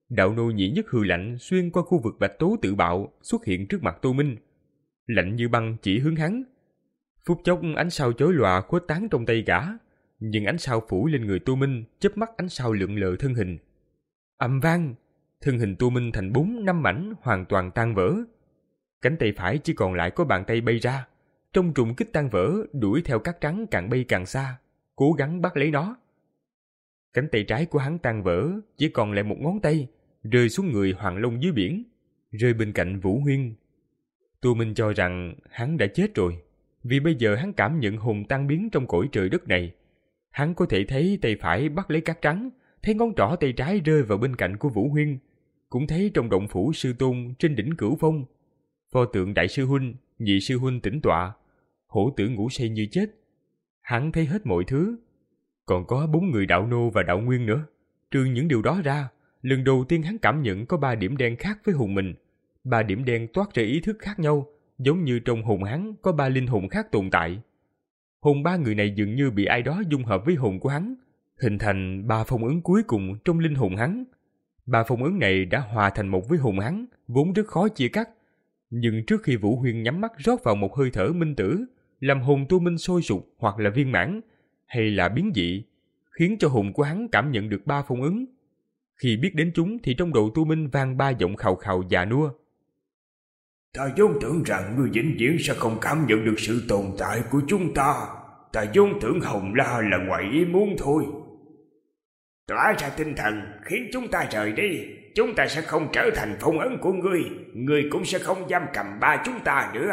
Đạo nô nhĩ nhất hừ lạnh xuyên qua khu vực bạch tố tự bạo xuất hiện trước mặt Tô Minh. Lạnh như băng chỉ hướng hắn. Phút chốc ánh sao chói lòa khuếch tán trong tay gã, nhưng ánh sao phủ lên người Tô Minh chớp mắt ánh sao lượn lờ thân hình. Ầm vang, thân hình Tô Minh thành bốn năm mảnh hoàn toàn tan vỡ. Cánh tay phải chỉ còn lại có bàn tay bay ra, trong trùng kích tan vỡ đuổi theo cát trắng càng bay càng xa, cố gắng bắt lấy nó. Cánh tay trái của hắn tan vỡ, chỉ còn lại một ngón tay, rơi xuống người Hoàng Long dưới biển, rơi bên cạnh Vũ Huyên. Tô Minh cho rằng hắn đã chết rồi, vì bây giờ hắn cảm nhận hồn tan biến trong cõi trời đất này. Hắn có thể thấy tay phải bắt lấy cát trắng, thấy ngón trỏ tay trái rơi vào bên cạnh của Vũ Huyên, cũng thấy trong động phủ sư tôn trên đỉnh Cửu Phong, pho tượng đại sư huynh, nhị sư huynh tĩnh tọa, hổ tử ngủ say như chết. Hắn thấy hết mọi thứ. Còn có bốn người đạo nô và đạo nguyên nữa. Trừ những điều đó ra, lần đầu tiên hắn cảm nhận có ba điểm đen khác với hồn mình. Ba điểm đen toát ra ý thức khác nhau, giống như trong hồn hắn có ba linh hồn khác tồn tại. Hồn ba người này dường như bị ai đó dung hợp với hồn của hắn, hình thành ba phong ấn cuối cùng trong linh hồn hắn. Ba phong ấn này đã hòa thành một với hồn hắn, vốn rất khó chia cắt. Nhưng trước khi Vũ Huyên nhắm mắt rót vào một hơi thở minh tử, làm hồn Tô Minh sôi sục hoặc là viên mãn, hay là biến dị, khiến cho hồn của hắn cảm nhận được ba phong ấn. Khi biết đến chúng thì trong đầu Tô Minh vang ba giọng khào khào già nua. Ta vốn tưởng rằng ngươi vĩnh viễn sẽ không cảm nhận được sự tồn tại của chúng ta. Ta vốn tưởng Hồng La là ngoại ý muốn thôi. Tỏa ra tinh thần khiến chúng ta rời đi. Chúng ta sẽ không trở thành phong ấn của ngươi. Ngươi cũng sẽ không giam cầm ba chúng ta nữa.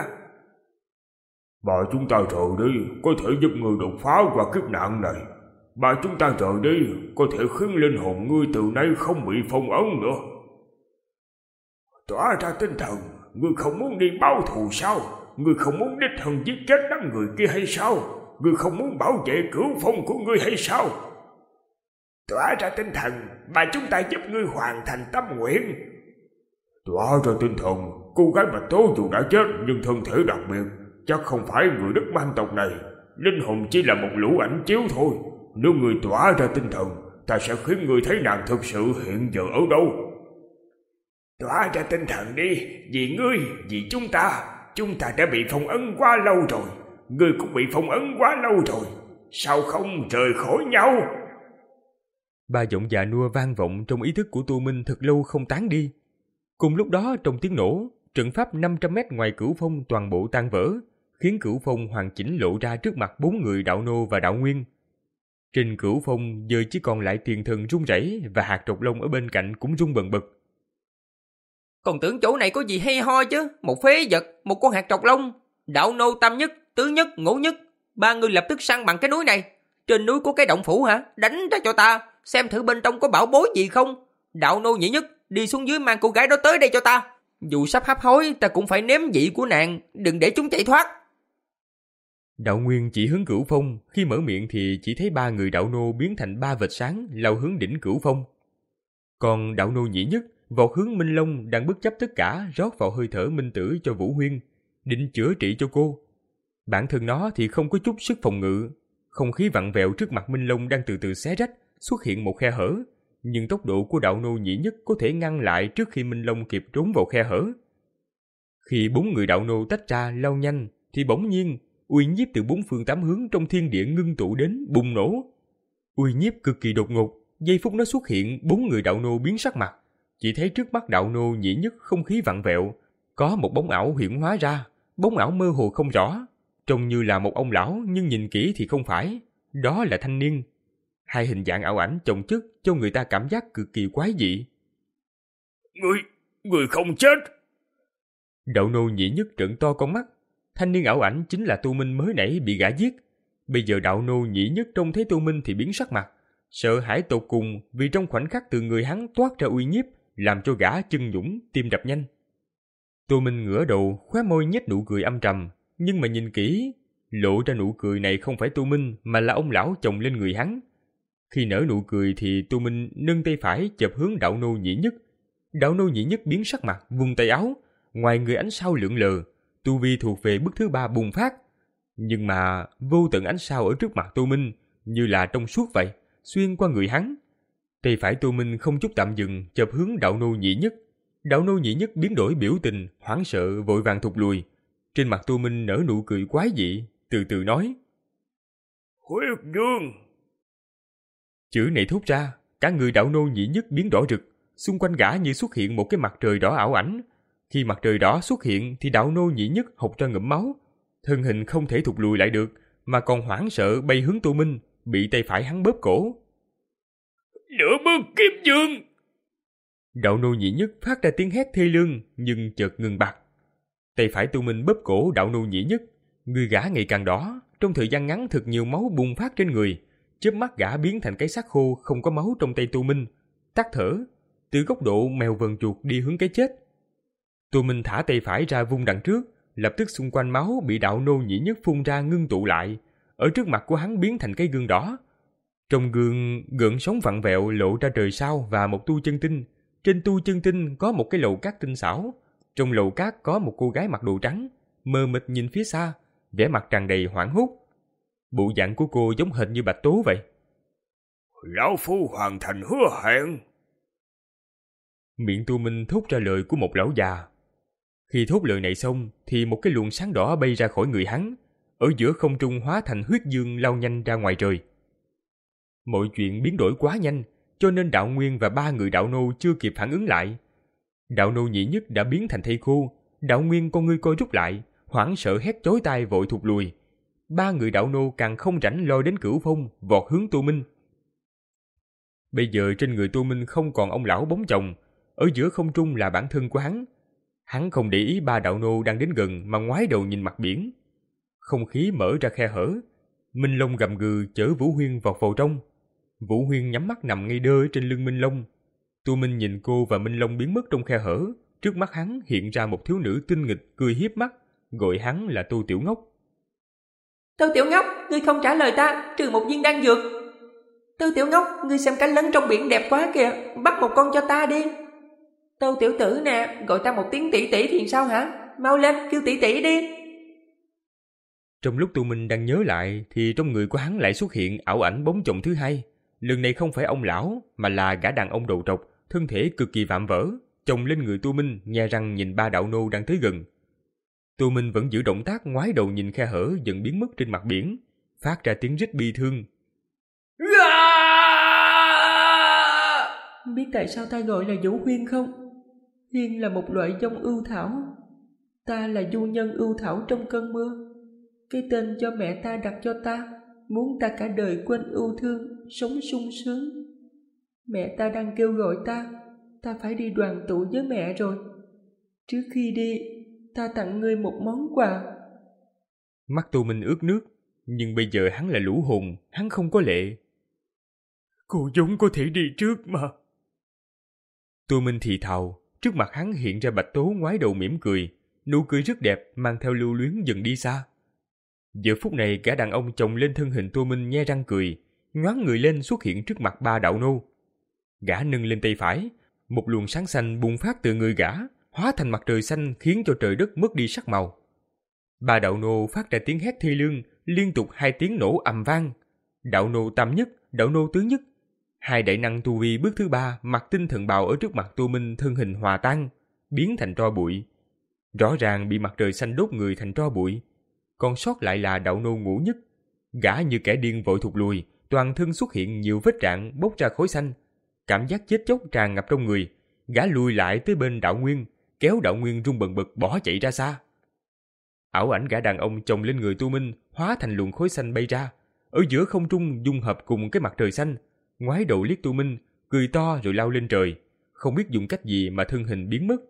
Ba chúng ta rời đi có thể giúp ngươi đột phá qua kiếp nạn này. Ba chúng ta rời đi có thể khiến linh hồn ngươi từ nay không bị phong ấn nữa. Tỏa ra tinh thần, ngươi không muốn đi báo thù sao? Ngươi không muốn đích thân giết chết đám người kia hay sao? Ngươi không muốn bảo vệ Cửu Phong của ngươi hay sao? Tỏa ra tinh thần, bà chúng ta giúp ngươi hoàn thành tâm nguyện. Tỏa ra tinh thần, cô gái Bạch Tố dù đã chết nhưng thân thể đặc biệt, chắc không phải người đất man tộc này. Linh hồn chỉ là một lũ ảnh chiếu thôi. Nếu ngươi tỏa ra tinh thần, ta sẽ khiến ngươi thấy nàng thực sự hiện giờ ở đâu. Tỏa ra tinh thần đi, vì ngươi, vì chúng ta. Chúng ta đã bị phong ấn quá lâu rồi. Ngươi cũng bị phong ấn quá lâu rồi. Sao không rời khỏi nhau? Ba giọng già nua vang vọng trong ý thức của Tô Minh thật lâu không tán đi. Cùng lúc đó trong tiếng nổ, trận pháp năm trăm mét ngoài Cửu Phong toàn bộ tan vỡ, khiến Cửu Phong hoàn chỉnh lộ ra trước mặt bốn người đạo nô và đạo nguyên. Trên Cửu Phong giờ chỉ còn lại tiền thần run rẩy và hạt trọc lông ở bên cạnh cũng rung bần bật. Còn tưởng chỗ này có gì hay ho chứ. Một phế vật, một con hạt trọc lông. Đạo nô tam nhất, tứ nhất, ngũ nhất. Ba người lập tức săn bằng cái núi này. Trên núi có cái động phủ hả? Đánh ra cho ta, xem thử bên trong có bảo bối gì không. Đạo nô nhị nhất, đi xuống dưới mang cô gái đó tới đây cho ta. Dù sắp hấp hối, ta cũng phải nếm vị của nàng, đừng để chúng chạy thoát. Đạo nguyên chỉ hướng Cửu Phong, khi mở miệng thì chỉ thấy ba người đạo nô biến thành ba vệt sáng lao hướng đỉnh Cửu Phong. Còn đạo nô nhị nhất vọt hướng Minh Long đang bất chấp tất cả rót vào hơi thở minh tử cho Vũ Huyên, định chữa trị cho cô. Bản thân nó thì không có chút sức phòng ngự. Không khí vặn vẹo trước mặt Minh Long đang từ từ xé rách, xuất hiện một khe hở, nhưng tốc độ của đạo nô nhị nhất có thể ngăn lại trước khi Minh Long kịp trốn vào khe hở. Khi bốn người đạo nô tách ra lao nhanh, thì bỗng nhiên uy nhiếp từ bốn phương tám hướng trong thiên địa ngưng tụ đến bùng nổ. Uy nhiếp cực kỳ đột ngột, giây phút nó xuất hiện, bốn người đạo nô biến sắc mặt. Chỉ thấy trước mắt đạo nô nhị nhất không khí vặn vẹo, có một bóng ảo hiện hóa ra, bóng ảo mơ hồ không rõ, trông như là một ông lão nhưng nhìn kỹ thì không phải, đó là thanh niên. Hai hình dạng ảo ảnh chồng chất cho người ta cảm giác cực kỳ quái dị. Người, người không chết. Đạo nô nhị nhất trợn to con mắt. Thanh niên ảo ảnh chính là Tô Minh mới nãy bị gã giết. Bây giờ đạo nô nhị nhất trông thấy Tô Minh thì biến sắc mặt, sợ hãi tột cùng vì trong khoảnh khắc từ người hắn toát ra uy nhiếp, làm cho gã chân nhũng, tim đập nhanh. Tô Minh ngửa đầu, khóe môi nhếch nụ cười âm trầm, nhưng mà nhìn kỹ, lộ ra nụ cười này không phải Tô Minh mà là ông lão chồng lên người hắn. Khi nở nụ cười thì Tô Minh nâng tay phải chộp hướng đạo nô nhị nhất. Đạo nô nhị nhất biến sắc mặt, vung tay áo, ngoài người ánh sao lượn lờ, tu vi thuộc về bước thứ ba bùng phát. Nhưng mà vô tận ánh sao ở trước mặt Tô Minh như là trong suốt vậy, xuyên qua người hắn. Tay phải Tô Minh không chút tạm dừng chộp hướng đạo nô nhị nhất. Đạo nô nhị nhất biến đổi biểu tình, hoảng sợ vội vàng thụt lùi. Trên mặt Tô Minh nở nụ cười quái dị, từ từ nói: Huyết Dương. Chữ này thốt ra, cả người đạo nô nhị nhất biến đỏ rực, xung quanh gã như xuất hiện một cái mặt trời đỏ ảo ảnh. Khi mặt trời đỏ xuất hiện thì đạo nô nhị nhất hộc ra ngụm máu, thân hình không thể thụt lùi lại được, mà còn hoảng sợ bay hướng Tô Minh, bị tay phải hắn bóp cổ. Nửa bước Kim Dương. Đạo nô nhị nhất phát ra tiếng hét thê lương, nhưng chợt ngừng bặt. Tay phải Tô Minh bóp cổ đạo nô nhị nhất, người gã ngày càng đỏ, trong thời gian ngắn thật nhiều máu bùng phát trên người, chớp mắt gã biến thành cái xác khô không có máu trong tay Tô Minh, tắt thở, từ góc độ mèo vờn chuột đi hướng cái chết. Tô Minh thả tay phải ra vung đằng trước, lập tức xung quanh máu bị đạo nô nhị nhất phun ra ngưng tụ lại, ở trước mặt của hắn biến thành cái gương đỏ. Trong gương gợn sóng vặn vẹo lộ ra trời sao và một tu chân tinh. Trên tu chân tinh có một cái lầu cát tinh xảo, trong lầu cát có một cô gái mặc đồ trắng, mờ mịt nhìn phía xa, vẻ mặt tràn đầy hoảng hốt. Bộ dạng của cô giống hệt như Bạch Tố vậy. Lão phu hoàn thành hứa hẹn. Miệng Tô Minh thốt ra lời của một lão già. Khi thốt lời này xong thì một cái luồng sáng đỏ bay ra khỏi người hắn, ở giữa không trung hóa thành huyết dương lao nhanh ra ngoài trời. Mọi chuyện biến đổi quá nhanh, cho nên đạo nguyên và ba người đạo nô chưa kịp phản ứng lại. Đạo nô nhị nhất đã biến thành thây khô, đạo nguyên con ngươi co rút lại, hoảng sợ hét chói tai vội thụt lùi. Ba người đạo nô càng không rảnh lo đến Cửu Phong, vọt hướng Tô Minh. Bây giờ trên người Tô Minh không còn ông lão bóng chồng, ở giữa không trung là bản thân của hắn. Hắn không để ý ba đạo nô đang đến gần mà ngoái đầu nhìn mặt biển. Không khí mở ra khe hở, Minh Long gầm gừ chở Vũ Huyên vọt vào trong. Vũ Huyên nhắm mắt nằm ngay đơ trên lưng Minh Long. Tô Minh nhìn cô và Minh Long biến mất trong khe hở, trước mắt hắn hiện ra một thiếu nữ tinh nghịch cười hiếp mắt, gọi hắn là Tô Tiểu Ngốc. Tô Tiểu Ngốc, ngươi không trả lời ta, trừ một viên đan dược. Tô Tiểu Ngốc, ngươi xem cá lớn trong biển đẹp quá kìa, bắt một con cho ta đi. Tô Tiểu Tử nè, gọi ta một tiếng tỷ tỷ thì sao hả? Mau lên, kêu tỷ tỷ đi. Trong lúc Tô Minh đang nhớ lại thì trong người của hắn lại xuất hiện ảo ảnh bóng chồng thứ hai. Lần này không phải ông lão mà là gã đàn ông đầu trọc, thân thể cực kỳ vạm vỡ, chồng lên người Tô Minh, nhe răng nhìn ba đạo nô đang tới gần. Tô Minh vẫn giữ động tác ngoái đầu nhìn khe hở dần biến mất trên mặt biển, phát ra tiếng rít bi thương. Biết tại sao ta gọi là Vũ Huyên không? Huyên là một loại dông ưu thảo. Ta là du nhân ưu thảo trong cơn mưa. Cái tên do mẹ ta đặt cho ta, muốn ta cả đời quên ưu thương, sống sung sướng. Mẹ ta đang kêu gọi ta, ta phải đi đoàn tụ với mẹ rồi. Trước khi đi, ta tặng ngươi một món quà. Mắt Tô Minh ướt nước, nhưng bây giờ hắn là lũ hồn, hắn không có lệ. Cô giống có thể đi trước mà. Tô Minh thì thào, trước mặt hắn hiện ra Bạch Tố ngoái đầu mỉm cười, nụ cười rất đẹp mang theo lưu luyến dần đi xa. Giờ phút này cả đàn ông chồng lên thân hình Tô Minh nhe răng cười, nhoáng người lên xuất hiện trước mặt ba đạo nô. Gã nâng lên tay phải, một luồng sáng xanh bùng phát từ người gã, hóa thành mặt trời xanh khiến cho trời đất mất đi sắc màu. Ba đạo nô phát ra tiếng hét thê lương, liên tục hai tiếng nổ ầm vang. Đạo nô tam nhất, đạo nô tứ nhất, hai đại năng tu vi bước thứ ba mặc tinh thần bào ở trước mặt Tô Minh thân hình hòa tan, biến thành tro bụi. Rõ ràng bị mặt trời xanh đốt người thành tro bụi. Còn sót lại là đạo nô ngũ nhất. Gã như kẻ điên vội thụt lùi, toàn thân xuất hiện nhiều vết rạn bốc ra khói xanh. Cảm giác chết chóc tràn ngập trong người. Gã lùi lại tới bên đạo nguyên, kéo đạo nguyên rung bần bật bỏ chạy ra xa. Ảo ảnh gã đàn ông chồng lên người Tô Minh hóa thành luồng khói xanh bay ra, ở giữa không trung dung hợp cùng cái mặt trời xanh, ngoái đầu liếc Tô Minh, cười to rồi lao lên trời, không biết dùng cách gì mà thân hình biến mất.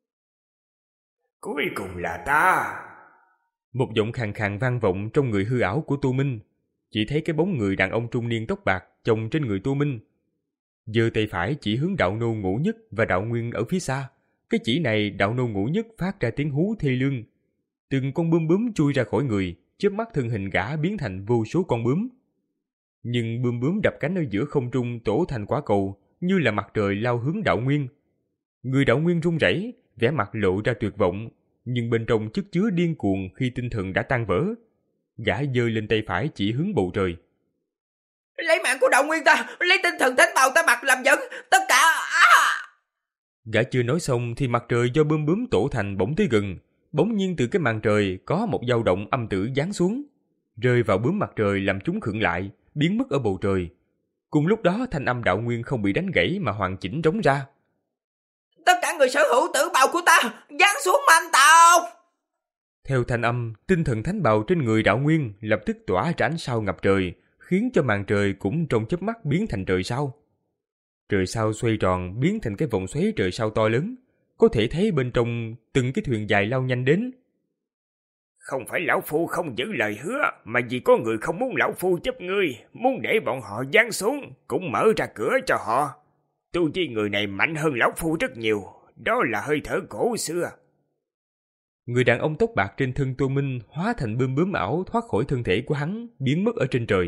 Cuối cùng là ta. Một giọng khàn khàn vang vọng trong người hư ảo của Tô Minh, chỉ thấy cái bóng người đàn ông trung niên tóc bạc chồng trên người Tô Minh. Giơ tay phải chỉ hướng đạo nô ngũ nhất và đạo nguyên ở phía xa. Cái chỉ này đạo nô ngũ nhất phát ra tiếng hú thê lương. Từng con bướm bướm chui ra khỏi người, chớp mắt thân hình gã biến thành vô số con bướm. Nhưng bướm bướm đập cánh ở giữa không trung tổ thành quả cầu, như là mặt trời lao hướng đạo nguyên. Người đạo nguyên run rẩy, vẻ mặt lộ ra tuyệt vọng, nhưng bên trong chất chứa điên cuồng khi tinh thần đã tan vỡ. Gã giơ lên tay phải chỉ hướng bầu trời. Lấy mạng của Đạo Nguyên ta, lấy tinh thần thánh bào ta mặc làm dẫn, tất cả... À! Gã chưa nói xong thì mặt trời do bướm bướm tổ thành bỗng tới gần. Bỗng nhiên từ cái màn trời có một dao động âm tử giáng xuống, rơi vào bướm mặt trời làm chúng khựng lại, biến mất ở bầu trời. Cùng lúc đó thanh âm Đạo Nguyên không bị đánh gãy mà hoàn chỉnh trống ra. Tất cả người sở hữu tử bào của ta, giáng xuống manh tộc! Theo thanh âm, tinh thần thánh bào trên người Đạo Nguyên lập tức tỏa ra ánh sao ngập trời, khiến cho màn trời cũng trong chớp mắt biến thành trời sao. Trời sao xoay tròn biến thành cái vòng xoáy trời sao to lớn, có thể thấy bên trong từng cái thuyền dài lao nhanh đến. Không phải lão phu không giữ lời hứa, mà vì có người không muốn lão phu giúp ngươi, muốn để bọn họ giáng xuống, cũng mở ra cửa cho họ. Tu vi người này mạnh hơn lão phu rất nhiều, đó là hơi thở cổ xưa. Người đàn ông tóc bạc trên thân Tô Minh hóa thành bướm bướm ảo thoát khỏi thân thể của hắn, biến mất ở trên trời.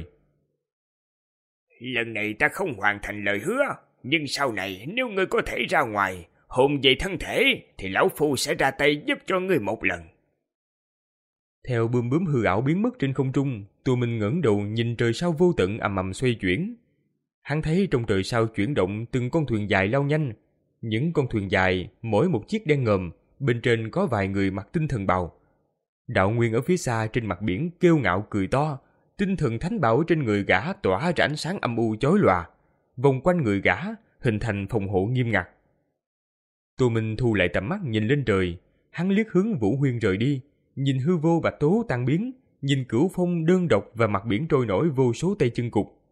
Lần này ta không hoàn thành lời hứa, nhưng sau này nếu ngươi có thể ra ngoài, hồn về thân thể, thì lão phu sẽ ra tay giúp cho ngươi một lần. Theo bướm bướm hư ảo biến mất trên không trung, Tô Minh ngẩng đầu nhìn trời sao vô tận ầm ầm xoay chuyển. Hắn thấy trong trời sao chuyển động từng con thuyền dài lao nhanh. Những con thuyền dài, mỗi một chiếc đen ngòm, bên trên có vài người mặc tinh thần bào. Đạo Nguyên ở phía xa trên mặt biển kêu ngạo cười to, tinh thần thánh bào trên người gã tỏa ra ánh sáng âm u chói lòa, vòng quanh người gã hình thành phòng hộ nghiêm ngặt. Tô Minh thu lại tầm mắt nhìn lên trời, hắn liếc hướng Vũ Huyên rời đi, nhìn hư vô và tố tan biến, nhìn Cửu Phong đơn độc và mặt biển trôi nổi vô số tay chân cụt.